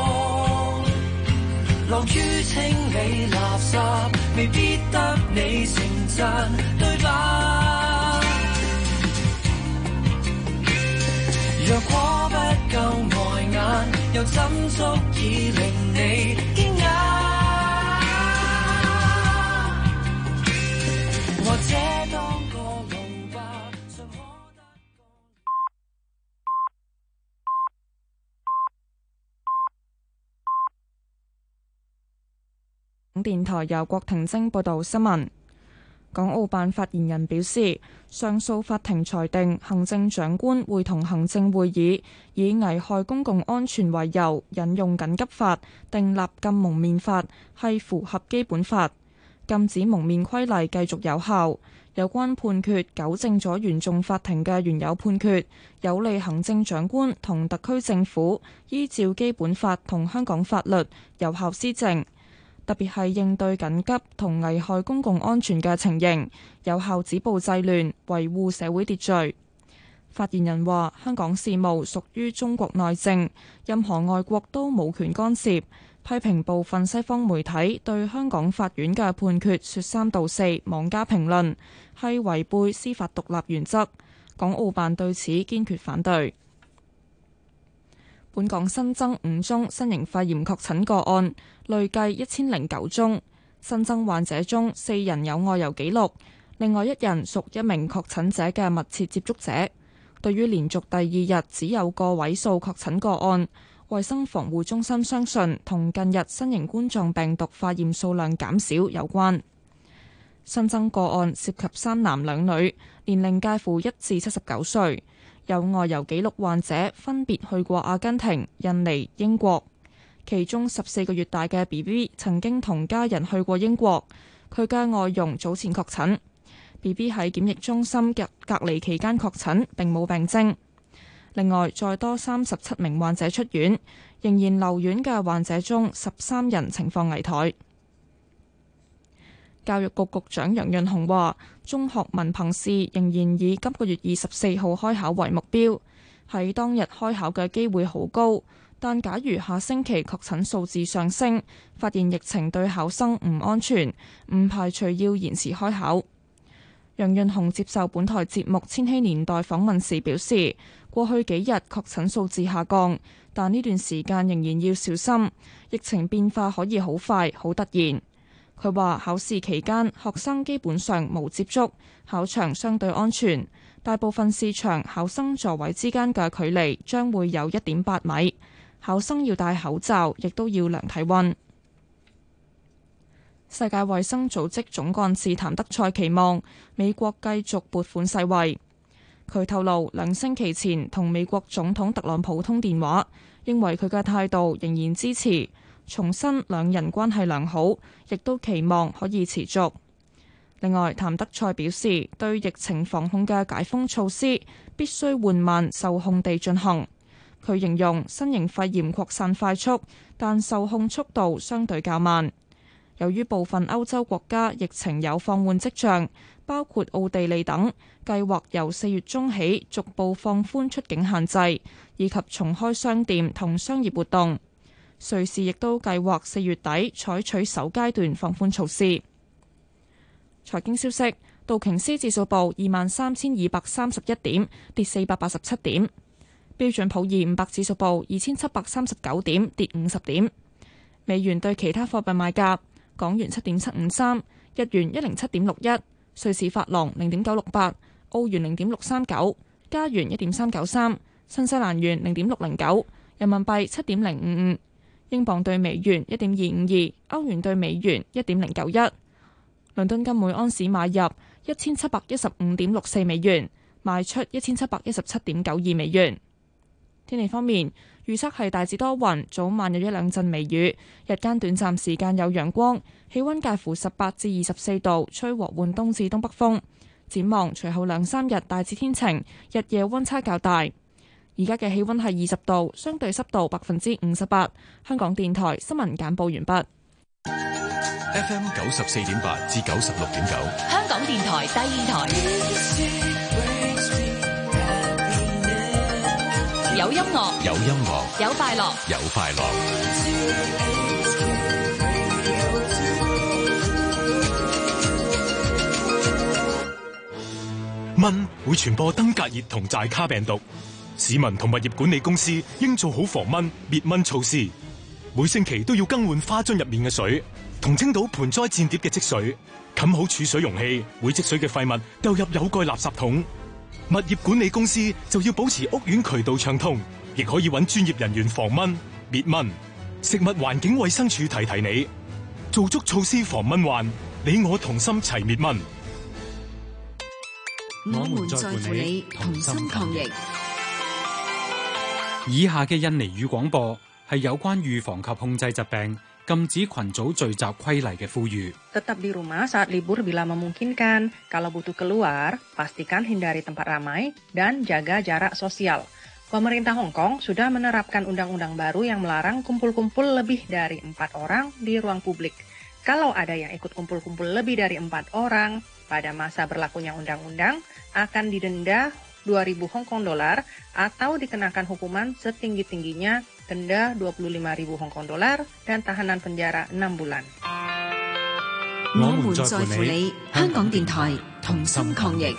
樂於清理垃圾，未必得你盛讚，對吧？若果不夠礙眼，又怎足以令你驚訝？或者當個老爸，尚可得個。電台由郭婷晶報道新聞。港澳辦發言人表示，上訴法庭裁定行政長官會同行政會議以危害公共安全為由引用緊急法訂立禁蒙面法係符合基本法，禁止蒙面規例繼續有效。有關判決糾正咗原訟法庭嘅原有判決，有利行政長官同特區政府依照基本法同香港法律有效施政，特別係應對緊急同危害公共安全嘅情形，有效止暴制亂，維護社會秩序。發言人話：香港事務屬於中國內政，任何外國都冇權干涉。批評部分西方媒體對香港法院嘅判決說三道四、妄加評論，係違背司法獨立原則。港澳辦對此堅決反對。本港新增5宗新型肺炎確診個案，累計1009宗。新增患者中4人有外遊記錄，另外1人屬一名確診者嘅密切接觸者。對於連續第2日只有個位數確診個案，衛生防護中心相信同近日新型冠狀病毒化驗數量減少有關。新增個案涉及3男2女，年齡介乎1至79歲， 有外遊記錄患者分別去過阿根廷、印尼、英國，其中14個月大嘅 BB 曾經同家人去過英國，佢嘅外傭早前確診。BB 喺檢疫中心隔離期間確診，並冇病徵。另外，再多37名患者出院，仍然留院嘅患者中13人情況危殆。教育局局長楊潤雄話，中學文憑試仍然以今個月24號開考為目標，喺當日開考嘅機會好高，但假如下星期確診數字上升，發現疫情對考生唔安全，唔排除要延遲開考。楊潤雄接受本台節目《千禧年代》訪問時表示，過去幾日確診數字下降，但呢段時間仍然要小心，疫情變化可以好快、好突然。佢話考試期間學生基本上冇接觸，考場相對安全，大部分試場考生座位之間嘅距離將會有1.8米，考生要戴口罩，亦都要量體溫。世界衛生組織總幹事譚德塞期望美國繼續撥款世衛。佢透露2星期前同美國總統特朗普通電話，認為佢嘅態度仍然支持，重申兩人關係良好，亦都期望可以持續。另外，譚德塞表示，對疫情防控嘅解封措施必須緩慢受控地進行。佢形容新型肺炎擴散快速，但受控速度相對較慢。由於部分歐洲國家疫情有放緩跡象，包括奧地利等，計劃由4月中起逐步放寬出境限制，以及重開商店同商業活動。瑞士亦都計劃4月底採取首階段放寬措施。財經消息，道瓊斯指數報23,231點，跌487點；標準普爾500指數報2,739點，跌50點。美元對其他貨幣賣價：港元7.753，日元107.61，瑞士法郎0.968，澳元0.639，加元1.393，新西蘭元0.609，人民幣7.055，英鎊對美元1.252，歐元對美元1.091。倫敦金每安士買入1715.64美元，賣出1717.92美元。天氣方面，預測係大致多雲，早晚有1-2陣微雨，日間短暫時間有陽光，氣溫介乎18至24度，吹和緩東至東北風。展望隨後2-3日大致天晴，日夜溫差較大。而家嘅氣溫係20度，相對濕度58%。香港電台新聞簡報完畢。 FM 94.8至96.9， 香港電台第2台。有音樂， 有音樂， 有快樂， 有快樂。 蚊會傳播登革熱同寨卡病毒，市民同物業管理公司應做好防蚊滅蚊措施。每星期都要更換花樽入面嘅水，同清倒盆栽墊碟嘅積水，冚好儲水容器，會積水嘅廢物丟入有蓋垃圾桶。物業管理公司就要保持屋苑渠道暢通，亦可以揾專業人員防蚊滅蚊。食物環境衛生署提提你，做足措施防蚊患，你我同心齊滅蚊。 我們在乎你，同心抗疫。 以下嘅印尼語廣播係有關預防及控制疾病、禁止群組聚集規例嘅呼籲。 Tetap di rumah saat libur bila memungkinkan. Kalau butuh keluar, pastikan hindari tempat ramai dan jaga jarak sosial. Pemerintah Hong Kong sudah menerapkan undang-undang baru yang melarang kumpul-kumpul lebih dari 4 orang di ruang publik. Kalau ada yang ikut kumpul-kumpul lebih dari 4 orang, pada masa berlakunya undang-undang akan didenda 2.000 Hong Kong dolar atau dikenakan hukuman setinggi-tingginya denda 25.000 Hong Kong dolar dan tahanan penjara 6 bulan。 我們在乎你，香港電台同心抗疫。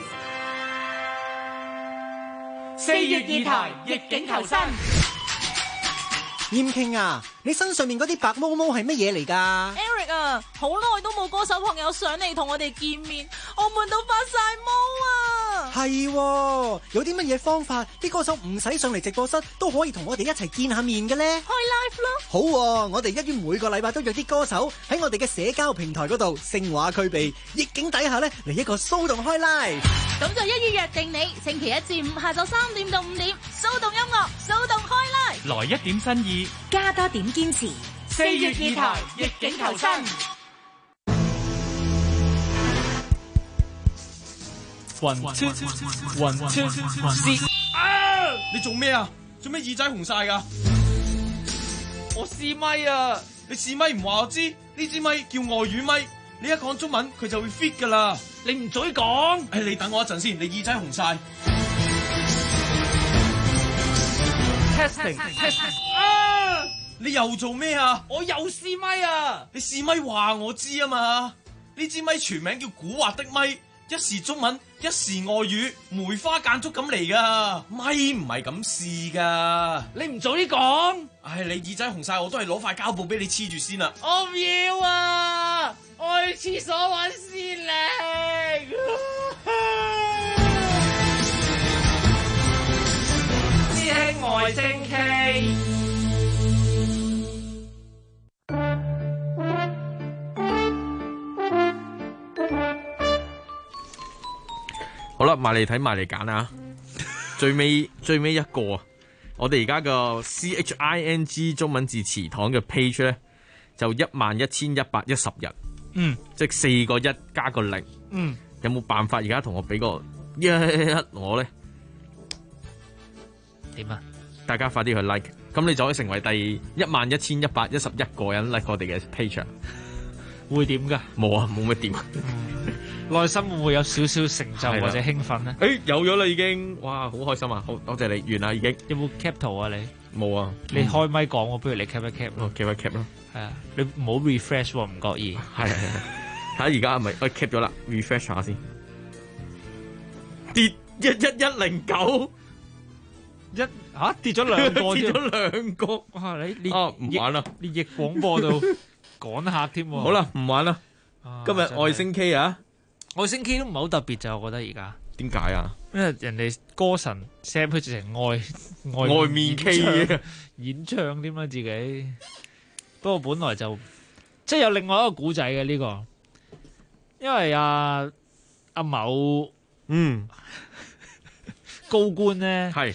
4月2台逆境求生。燕傾啊，你身上面嗰啲白毛毛係乜嘢嚟㗎 ？Eric 啊，好耐都冇歌手朋友上嚟同我哋見面，我悶到發晒毛啊！ 係喎，有啲乜嘢方法啲歌手唔使上嚟直播室都可以同我哋一齊見下面嘅呢？ 開 live 咯！ 好喎，我哋一於每個禮拜都約啲歌手喺我哋嘅社交平台嗰度聲畫俱備，逆境底下呢嚟一個騷動開 live。 咁就一於約定你，星期一至五下晝3點到5點，騷動音樂，騷動開 live。 來一點新意， 加多點堅持。 4月2台逆境求生。 雲車， 你做咩啊？做咩耳仔紅晒㗎？我試咪啊！你試咪唔話我知？呢支咪叫外語咪，你一講中文佢就會 fit 㗎啦。你唔嘴講？你等我一陣先，你耳仔紅晒。Testing 啊！你又做咩啊？我又試咪啊！你試咪話我知啊嘛？呢支咪全名叫古惑的咪。一時中文，一時外語，梅花間竹咁嚟噶，咪唔係咁試噶。你唔早啲講，你耳仔紅晒，我都係攞塊膠布俾你黐住先啦。我唔要啊，我去廁所揾先力。師兄外星K。好啦，埋嚟睇埋嚟揀啊！最尾一個啊！我哋而家個 CHING 中文字詞堂嘅 page 咧，就11,110人。即係4個1加個0。有冇辦法而家同我俾個1我咧？ 點啊？ 大家快啲去 like， 咁你就可以成為第11,111個人 like 我哋嘅 page。 會點㗎？ 冇啊，冇乜點。 內心會唔會有少少成就或者興奮咧？ 有咗啦已經，哇，好開心啊！好多謝你，完啦已經。 有冇 cap 圖啊你？ 冇啊。 你開咪講喎，不如你 cap 一 cap 咯。 cap 一 cap 咯。 係啊，你唔好 refresh 喎，唔覺意。 係。睇而家係咪cap 咗啦 ？refresh 下先。跌11109。 跌咗兩個跌咗兩個。 哇！你唔玩啦， 你逆廣播到趕客添喎。 好啦，唔玩啦。今日外星 K 啊！ 外星 K 都唔係好特別就我覺得而家。 點解啊？ 因為人哋歌神 Sam 佢直情外面 K 演唱添啦自己。不過本來就即係有另外一個古仔嘅呢個，因為阿某高官咧係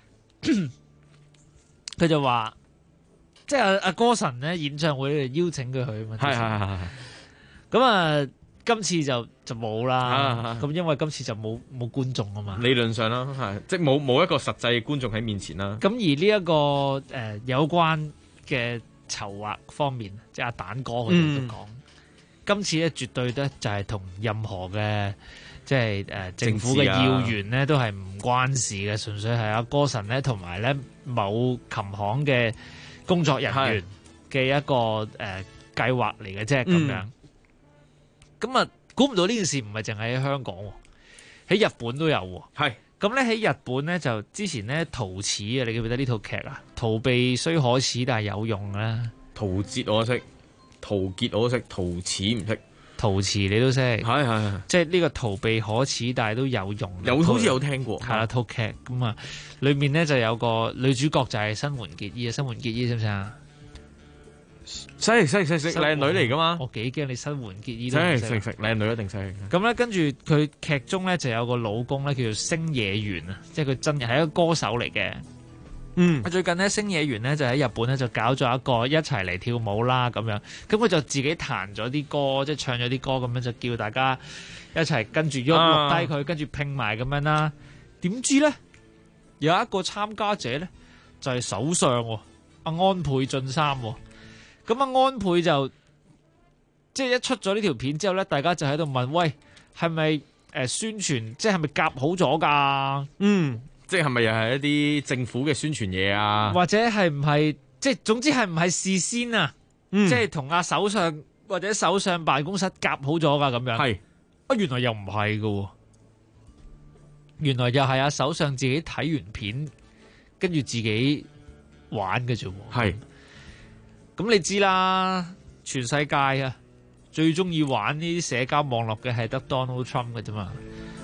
佢就話，即係阿歌神咧演唱會邀請佢去啊嘛。 係。 咁啊，今次就冇啦。咁因為今次就冇觀眾啊嘛。 理論上啦，係即係冇一個實際觀眾喺面前啦。 咁而呢一個有關嘅籌劃方面，即係阿蛋哥佢哋都講，今次咧絕對咧就係同任何嘅即係政府嘅要員咧都係唔關事嘅，純粹係阿歌神咧同埋咧某琴行嘅工作人員嘅一個計劃嚟嘅啫咁樣。咁啊，估唔到呢件事唔係淨係喺香港喎，喺日本都有喎。 係咁咧，喺日本咧就之前咧逃恥啊，你記唔記得呢套劇啊？逃避雖可恥，但係有用啦。 逃節我識，逃結我識，逃恥唔識。 陶瓷你都識， 係， 即係呢個逃避可恥，但係都有用。 好似有聽過， 係啦，套劇咁啊，裏面咧就有個女主角就係新垣結衣啊，新垣結衣識唔識啊？識靚女嚟噶嘛？ 我幾驚你新垣結衣都識靚女一定識。 咁咧，跟住佢劇中咧就有個老公咧叫做星野源啊，即係佢真係一個歌手嚟嘅。最近咧星野源咧就喺日本咧就搞咗一個一齊嚟跳舞啦咁樣，咁佢就自己彈咗啲歌，即係唱咗啲歌咁樣，就叫大家一齊跟住喐錄低佢，跟住拼埋咁樣啦。點知咧有一個參加者咧就係首相阿安倍晉三，咁阿安倍就即係一出咗呢條片之後咧，大家就喺度問：喂，係咪宣傳？即係咪夾好咗㗎？ 即係咪又係一啲政府嘅宣傳嘢啊？ 或者係唔係即係總之係唔係事先啊？即係同阿首相或者首相辦公室夾好咗噶咁樣？係原來又唔係噶，原來又係阿首相自己睇完片，跟住自己玩嘅啫。係咁你知啦，全世界啊最中意玩呢啲社交網絡嘅係得 Donald Trump 嘅啫嘛。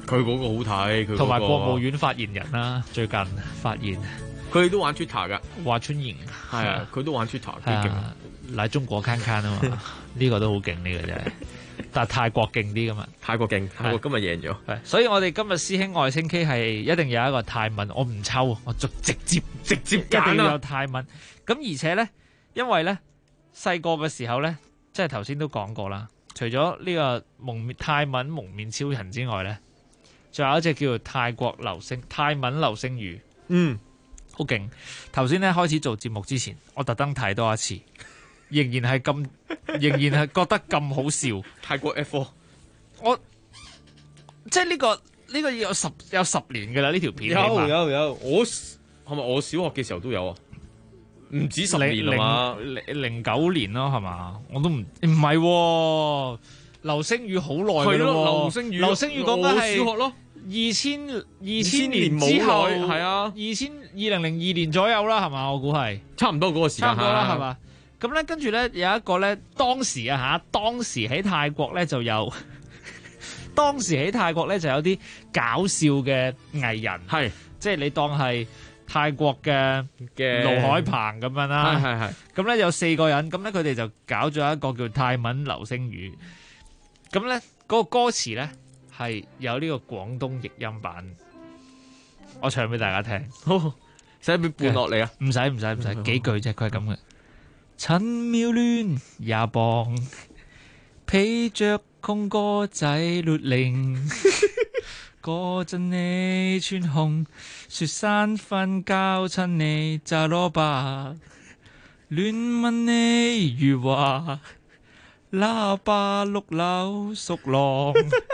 佢嗰個好睇，佢同埋國務院發言人啦，最近發現佢哋都玩 Twitter 㗎， 華春瑩係啊，佢都玩 Twitter 幾勁， 嚟中國看看啊嘛，呢個都好勁，呢個真係。但係泰國勁啲㗎嘛， 泰國勁，泰國今日贏咗。 係，所以我哋今日師兄愛稱 K 係一定有一個泰文，我唔抽，我直接揀一定要有泰文。咁而且咧，因為咧細個嘅時候咧，即係頭先都講過啦，除咗呢個泰文蒙面超人之外咧，仲有一隻叫做泰文流星雨，好勁。頭先咧開始做節目之前，我特登睇多一次。仍然係覺得咁好笑。 泰國 F4， 我即係呢個有十年㗎啦，呢條片有，我係咪我小學嘅時候都有啊？唔止10年啊嘛 ，09年咯係嘛？我都唔係流星雨好耐㗎咯，流星雨講緊係小學咯 ，2000年之後係啊，2002年左右啦係嘛？我估係差唔多嗰個時間， 差唔多啦係嘛？咁咧，跟住咧有一個咧，當時喺泰國咧就有，當時喺泰國咧就有啲搞笑嘅藝人，係即係你當係泰國嘅盧海鵬咁樣啦，係。咁咧有4個人，咁咧佢哋就搞咗一個叫泰文流星雨。咁咧嗰個歌詞咧係有呢個廣東譯音版，我唱俾大家聽。 好，使唔使背落嚟啊？ 唔使，幾句啫，佢係咁嘅。趁妙亂也棒，披着空歌仔律令。嗰陣你穿紅，雪山瞓覺趁你揸羅巴，亂問你如話，喇叭碌柳熟浪，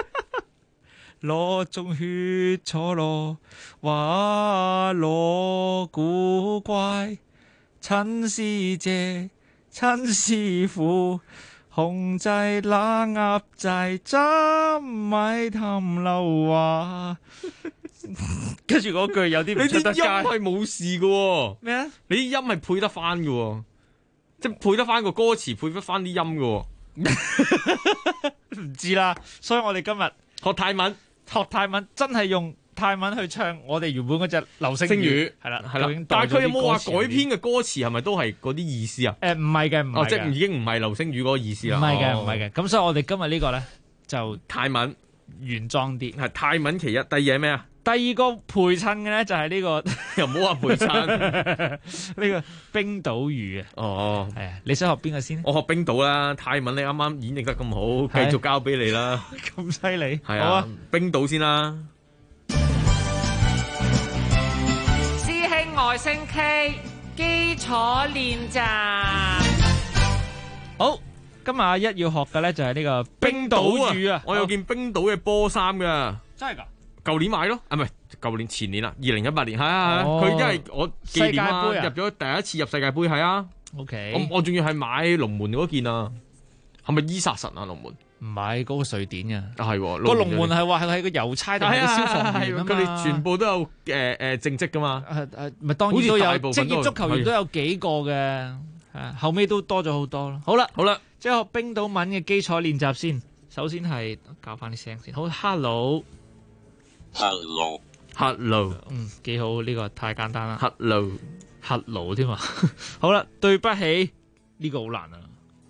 攞種血坐落，話攞古怪。陳師姐、陳師傅，控制那鴨仔，針米氹流話。跟住嗰句有啲唔出得街， 你啲音係冇事嘅喎。 咩啊？ 你啲音係配得翻嘅喎，即係配得翻個歌詞，配得翻啲音嘅喎。 唔知啦，所以我哋今日學泰文， 真係用泰文去唱我哋原本嗰隻流星雨，係啦。 但係佢有冇話改編嘅歌詞係咪都係嗰啲意思啊？ 唔係嘅， 即係已經唔係流星雨嗰個意思啦。 唔係嘅。咁所以我哋今日呢個咧就泰文原裝啲， 係泰文其一。第二係咩啊？ 第二個陪襯嘅咧就係呢個， 又唔好話陪襯呢個冰島語啊。 哦， 係啊，你想學邊個先？ 我學冰島啦。泰文你啱啱演繹得咁好，繼續交俾你啦。 咁犀利， 係啊，冰島先啦。 師兄外星 K 基礎練習。 好，今日阿一要學嘅咧就係呢個冰島語啊。 我有件冰島嘅波衫噶， 真係噶？ 舊年買咯，唔係舊年前年啦，2018年係啊，佢因為我紀念啊，入咗第一次入世界盃係啊。 OK， 我仲要係買龍門嗰件啊，係咪伊薩神啊龍門？ 唔係嗰個瑞典啊， 係個龍門係話係個郵差定係個消防員啊嘛， 佢哋全部都有正職噶嘛， 咪當然都有職業足球員都有幾個嘅，後尾都多咗好多咯。好啦，即係學冰島文嘅基礎練習先。首先係教翻啲聲先。好 ，hello， 幾好，呢個太簡單啦。hello 添啊。好啦，對不起，呢個好難啊。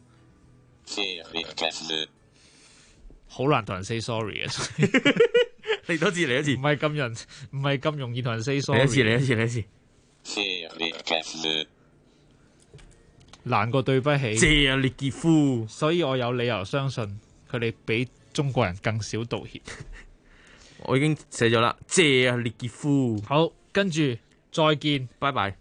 好難同人 say sorry 嘅， 嚟多次， 唔係咁容易同人 say sorry。 嚟一次， 難過對不起。 謝啊列傑夫， 所以我有理由相信佢哋比中國人更少道歉。 我已經寫咗啦，謝啊列傑夫。 好，跟住再見， 拜拜。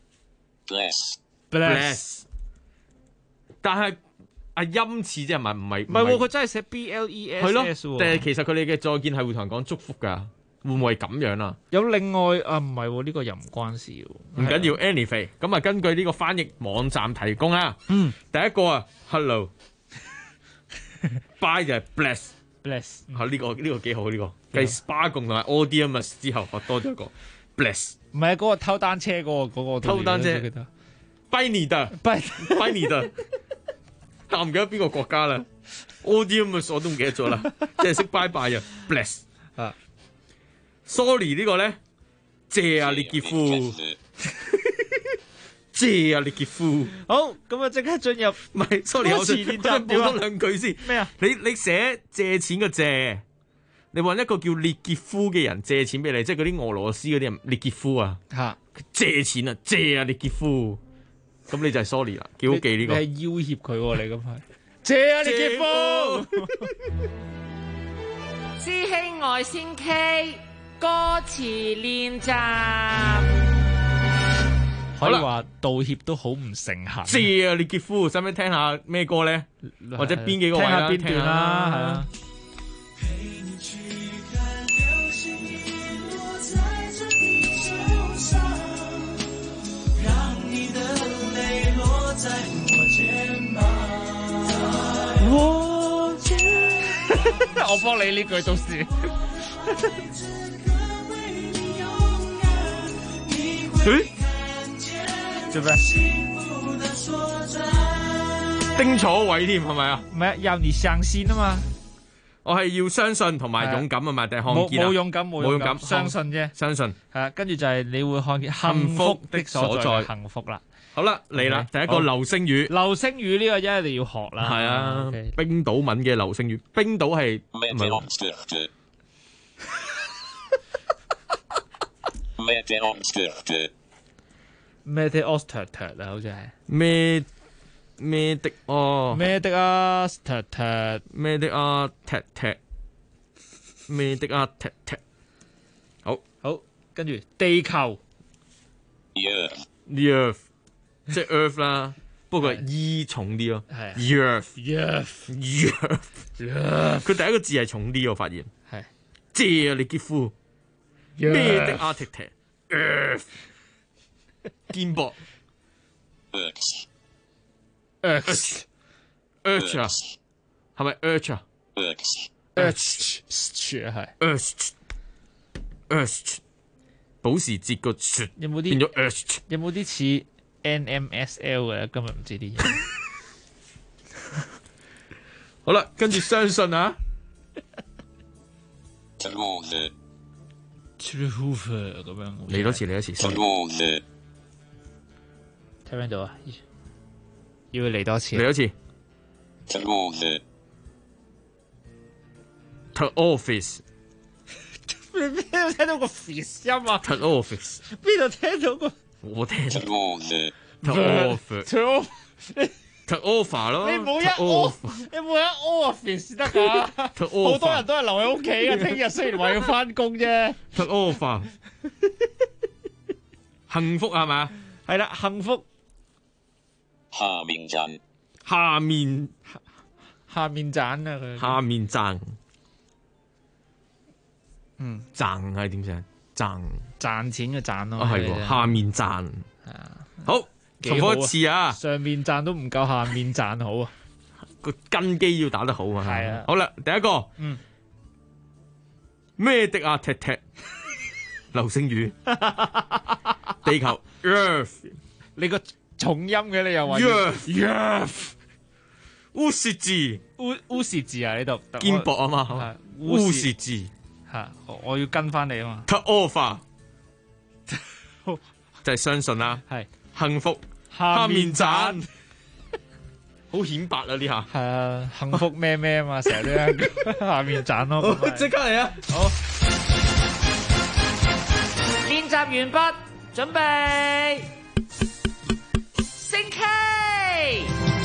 Bless， 但係音次啫，唔係佢真係寫 BLESS 係咯，但係其實佢哋嘅再見係會同人講祝福噶，會唔會係咁樣啊？ 有另外唔係呢個又唔關事， 唔緊要 anyway， 咁啊根據呢個翻譯網站提供啊，第一個啊 hello，bye 就係 bless， 呢個幾好呢個，繼 spa 共同埋 audience 之後，我多咗一個 bless， 唔係嗰個偷單車嗰個偷單車 ，bye 你的 bye 你的。但我唔記得邊個國家啦 ，audience 我都唔記得咗啦，即係識拜拜啊 ，bless 啊。 sorry 呢個咧，謝啊列傑夫，謝啊列傑夫。 好，咁啊即刻進入， 唔係 sorry， 我想補多兩句先。 咩啊？ 你寫借錢嘅借，你揾一個叫列傑夫嘅人借錢俾你，即係嗰啲俄羅斯嗰啲人列傑夫啊，借錢啊，借啊列傑夫，咁你就係 sorry 啦，幾好記呢個。 你係要挾佢喎，你咁係。謝啊列傑夫， 師兄外先 K 歌詞練習。 可以話道歉都好唔誠懇。 謝啊列傑夫，使唔使聽下咩歌咧？或者邊幾個位啦？ 聽下邊段啦，係啊。我幫你呢句到時。做咩？ 丁楚偉添係咪啊？ 唔係，要你相信啊嘛。 我係要相信同埋勇敢啊嘛，定係看見啊？ 冇勇敢，相信啫。 相信係啊，跟住就係你會看見幸福的所在，幸福啦。 好啦，嚟啦，第一個流星雨。 流星雨呢個一定要學啦。 係啊，冰島文嘅流星雨，冰島係 Meteorstert 啊，好似係咩的哦 Meteorstert 咩的啊踢踢咩的啊踢踢，好， 跟住地球 The Earth 即係 Earth 啦，不過係 E 重啲咯，係 Earth，佢第一個字係重啲，我發現係謝啊列傑夫咩的啊踢踢 Earth 肩膊 Earth 啊，係咪 Earth 啊 Earth 係 Earth 保時捷個雪有冇啲變咗 Earth？ 有冇啲似 NMSL 嘅？今日唔知啲嘢。 好啦，跟住相信啊。 Truth 咁樣。 嚟多次。 聽唔聽到啊？要嚟多次。 嚟多次。To office。 你邊度聽到個 fish 音啊 ？To office。 邊度聽到個？ 我聽。To offer 咯。 你冇一 office 得㗎。好多人都係留喺屋企嘅，聽日雖然話要翻工啫。 To offer。幸福係嘛？ 係啦，幸福。 下面讚啊佢。 下面讚。賺係點寫？ 賺錢嘅賺咯。 係喎，下面賺。好，重複一次啊！ 上面賺都唔夠下面賺好啊！ 個根基要打得好啊！ 係啊。 好啦，第一個。咩的啊？踢踢。流星雨。地球。Earth。 你個重音嘅你又話。 Earth。烏士字。 烏士字啊！呢度。 肩膊啊嘛。烏士字。 我要跟翻你啊嘛。 To offer 就係相信啦， 係幸福下面賺，好顯白啊呢下。 係啊，幸福咩咩啊嘛，成日都下面賺咯。 好，即刻嚟啊！ 好，練習完畢，準備升 K。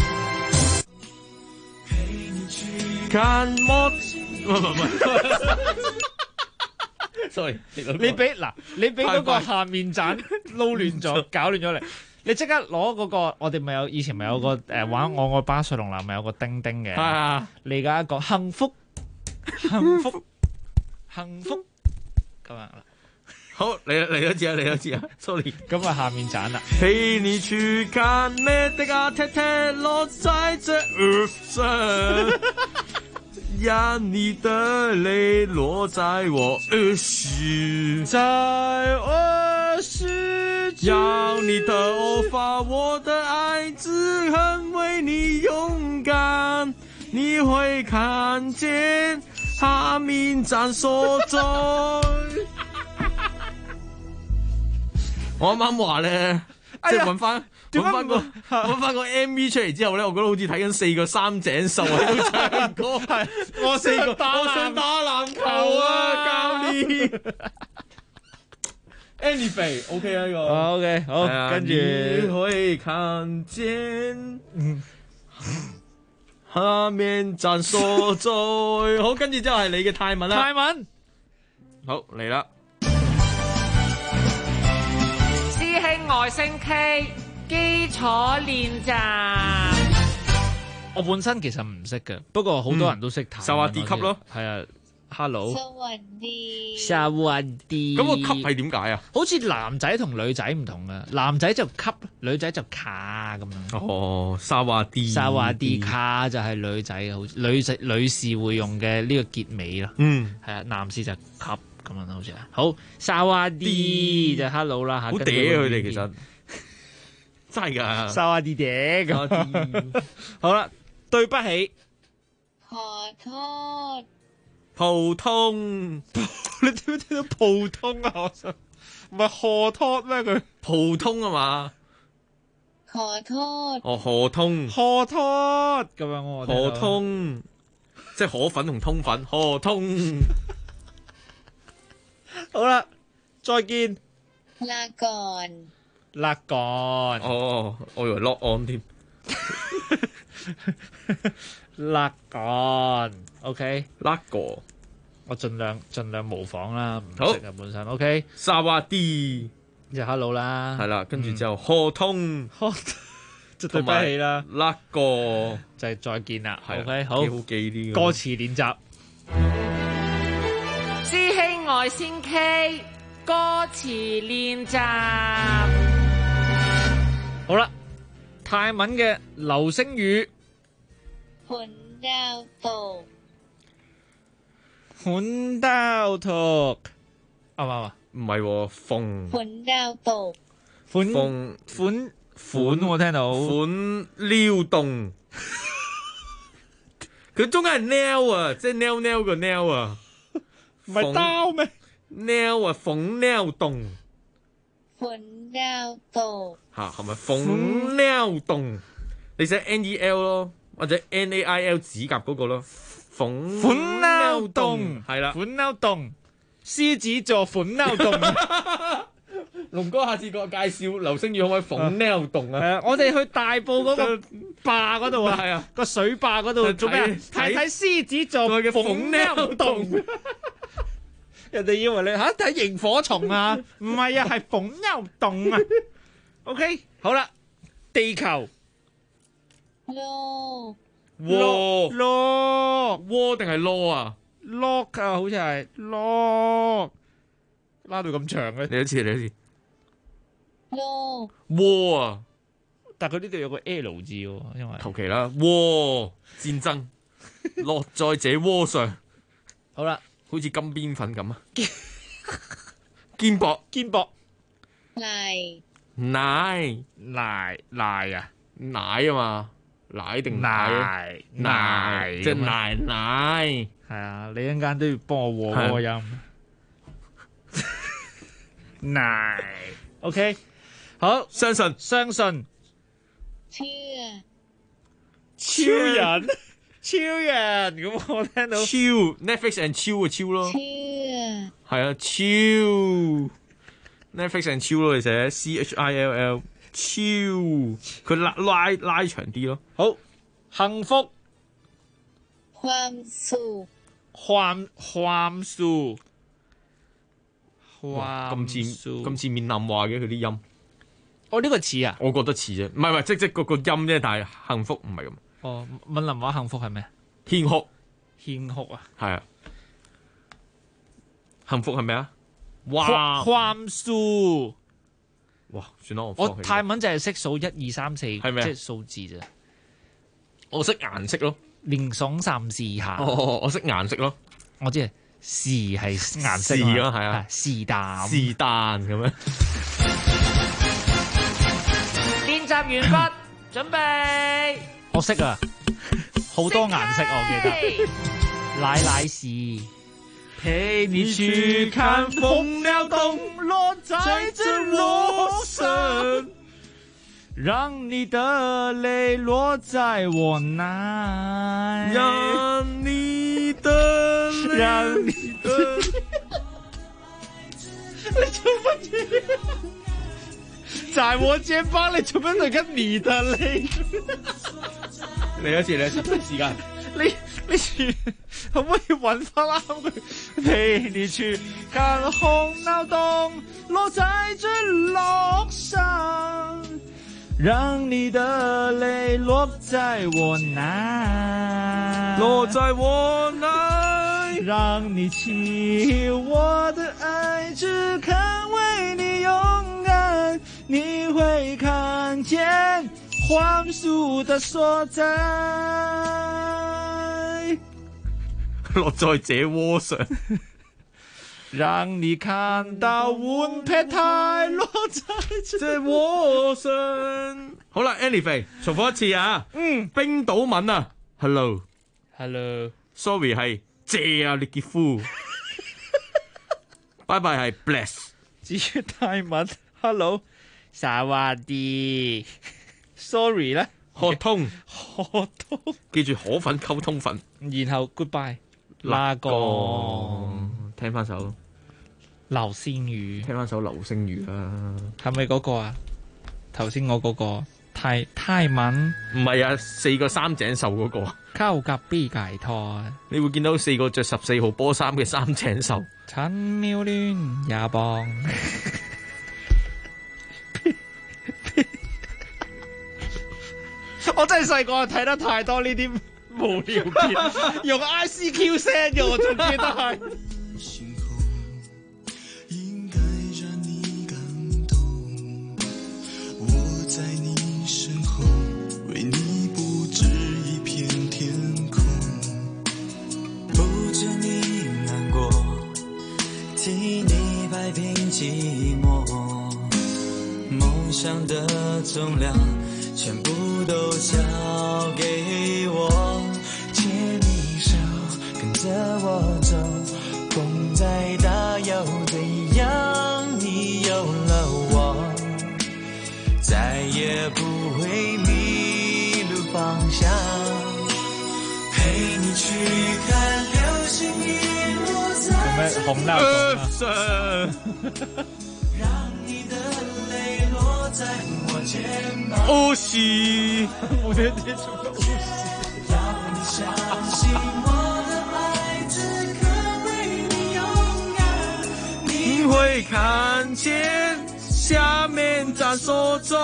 看我，唔。sorry， 你俾嗰個下面盞撈亂咗，搞亂咗你。你即刻攞嗰個，我哋咪有以前咪有個玩我愛巴塞隆拿咪有個叮叮嘅。你而家講幸福咁樣啦。 好，嚟多次啊 ！sorry， 咁啊下面盞啦。 陪你去看咩的啊踢踢落在這 earth 上。讓你的淚落在我耳時， 在耳時， 讓你的歐發我的愛只肯為你勇敢，你會看見下面站所在。 我啱啱話咧，即係揾翻個 MV 出嚟之後咧，我覺得好似睇緊4個三井壽喺度唱歌。係我想打籃球啊，教練。Anyway， OK 啊呢個。 OK 好，跟住可以看見。下面站所在，好，跟住之後係你嘅泰文啦。 泰文， 好嚟啦。 師兄外星 K 基礎練習。 我本身其實唔識嘅，不過好多人都識泰文。 就話 D 級咯， 係啊 ，Hello。 沙瓦迪。 咁個級係點解啊？ 好似男仔同女仔唔同啊，男仔就級，女仔就卡咁樣。 哦，沙瓦迪卡就係女仔，好女士會用嘅呢個結尾咯。係啊，男士就級咁樣好似啊。好，沙瓦迪就 Hello 啦嚇。 好嗲佢哋其實真係㗎。 沙瓦迪嗲咁。好啦，對不起。 ขอโทษ。 普通， 你點解聽到普通啊？我想唔係河拖咩佢？ 普通啊嘛。 ขอโทษ。 哦，河通。 河拖咁樣我。 河通，即係河粉同通粉，河通。 好啦，再見。 ลาก่อน。 last gone。 哦，我以為 lock on 添。 last gone。OK。 last go。 我盡量模仿啦，唔識啊本身。OK。 沙瓦迪。 就 hello 啦。 係啦，跟住之後河通。 就對不起啦。 last go。 就係再見啦。OK。 好。幾好記啲。 歌詞練習。 師兄外星 K 歌詞練習。 好啦，泰文嘅流星雨。 ฝนดาวตก。 ฝนดาวตก。啱唔啱啊？ 唔係喎，風。 ฝนดาวตก。 款我聽到。 款撩動。佢中間係 nail 啊，即係 nail 個 nail 啊。 唔係刀咩 ？nail 啊，縫 nail 動。 ฝนดาวตก。 嚇，係咪縫 nail 動？你寫 NEL 咯，或者 NAIL 指甲嗰個咯。縫 nail 動係啦。 款 nail 動，獅子座款 nail 動。 龍哥下次個介紹流星雨可唔可以縫 nail 動啊？ 我哋去大埔嗰個壩嗰度啊， 係啊， 個水壩嗰度做咩啊？睇獅子座嘅縫 nail 動。人哋以為你睇螢火蟲啊，唔係啊，係縫 nail 動啊。OK， 好啦，地球。 โ窩定係囉啊 ？lock 啊，好似係 lock， 拉到咁長嘅。 你一次。 窩啊！ 但佢呢度有個 L 字喎，因為求其啦。窩戰爭落在這窩上。 好啦， 好似金邊粉咁啊！肩膊奶啊！奶啊嘛，奶定奶？奶即係奶。 係啊，你一陣間都要幫我和嗰個音。奶 OK， 好，相信超人咁我聽到超 Netflix and 超嘅超咯，係啊超 Netflix and 超咯，你寫 CHILL 超，佢拉長啲咯。 好，幸福ความสุข咁似閩南話嘅佢啲音。 哦，呢個似啊？ 我覺得似啫，唔係即個音啫，但係幸福唔係咁。 哦，閩南話幸福係咩？ 獻哭啊？ 係啊。幸福係咩啊？ ความสุข。 哇，算啦， 我泰文就係識數1、2、3、4， 係咩？ 即係數字啫。 我識顏色咯。 連爽三時下。 我識顏色咯。 我知係是係顏色咯，係啊， 是但咁樣。 練習完畢，準備。 我識啊，好多顏色我記得。奶是陪你去看蜂鳥洞落在這羅生，讓你的淚落在我奶， 讓你的你做乜嘢？在我肩膀，你做咩嚟緊你的淚？ 嚟一次，時間。 你可唔可以揾翻啱佢？陪你去看紅鬧洞落在這路上，讓你的淚落在我奶， 落在我奶， 讓你親我的愛，只肯為你勇敢，你會看見寬恕的所在。 落在這窩上， 讓你看到碗劈泰落在這窩上。好啦 ，Annie 肥，重複一次啊。冰島文啊 ，Hello，Sorry 係謝啊，列傑夫。拜拜係 bless。 至於泰文 ，Hello，薩瓦迪。Sorry 咧， 學通，記住可粉溝通粉， 然後 goodbye。拉個聽翻首流星雨， 聽翻首流星雨啦， 係咪嗰個啊？頭先我嗰個泰文唔係啊，4個三井壽嗰個溝夾 B 界台， 你會見到4個着14號波衫嘅三井壽， 陳妙戀也棒。我真係細個睇得太多呢啲無聊片，用 ICQ send 嘅，我仲記得係。應該讓你感動，我在你身後，為你布置一片天空，不知你難過，替你擺平寂寞，夢想的重量全部都交給我，牽你手，跟着我走，風再大又怎樣？你有了我，再也不會迷路方向，陪你去看流星雨落在這路上，讓你的淚落在我肩膀。 哦西， 我的天，什麼哦西？ 要你相信我的愛，只可為你勇敢。 你會看見下面站所在。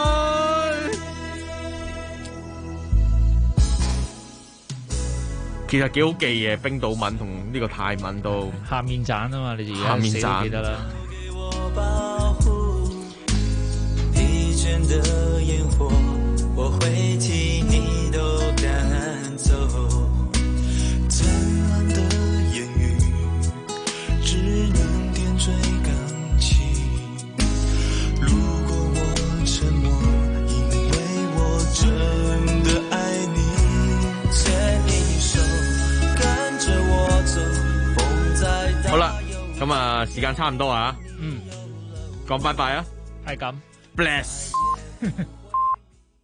其實幾好記嘅，冰島文同呢個泰文都下面斬啊嘛，你自己下面斬記得啦。 的煙火，我會替你都趕走。燦爛的言語，只能點綴感情。如果我沉默，因為我真的愛你。牽你手，跟着我走，風再大。 好啦，咁啊，時間差唔多啊。講拜拜啊。 係咁。 Bless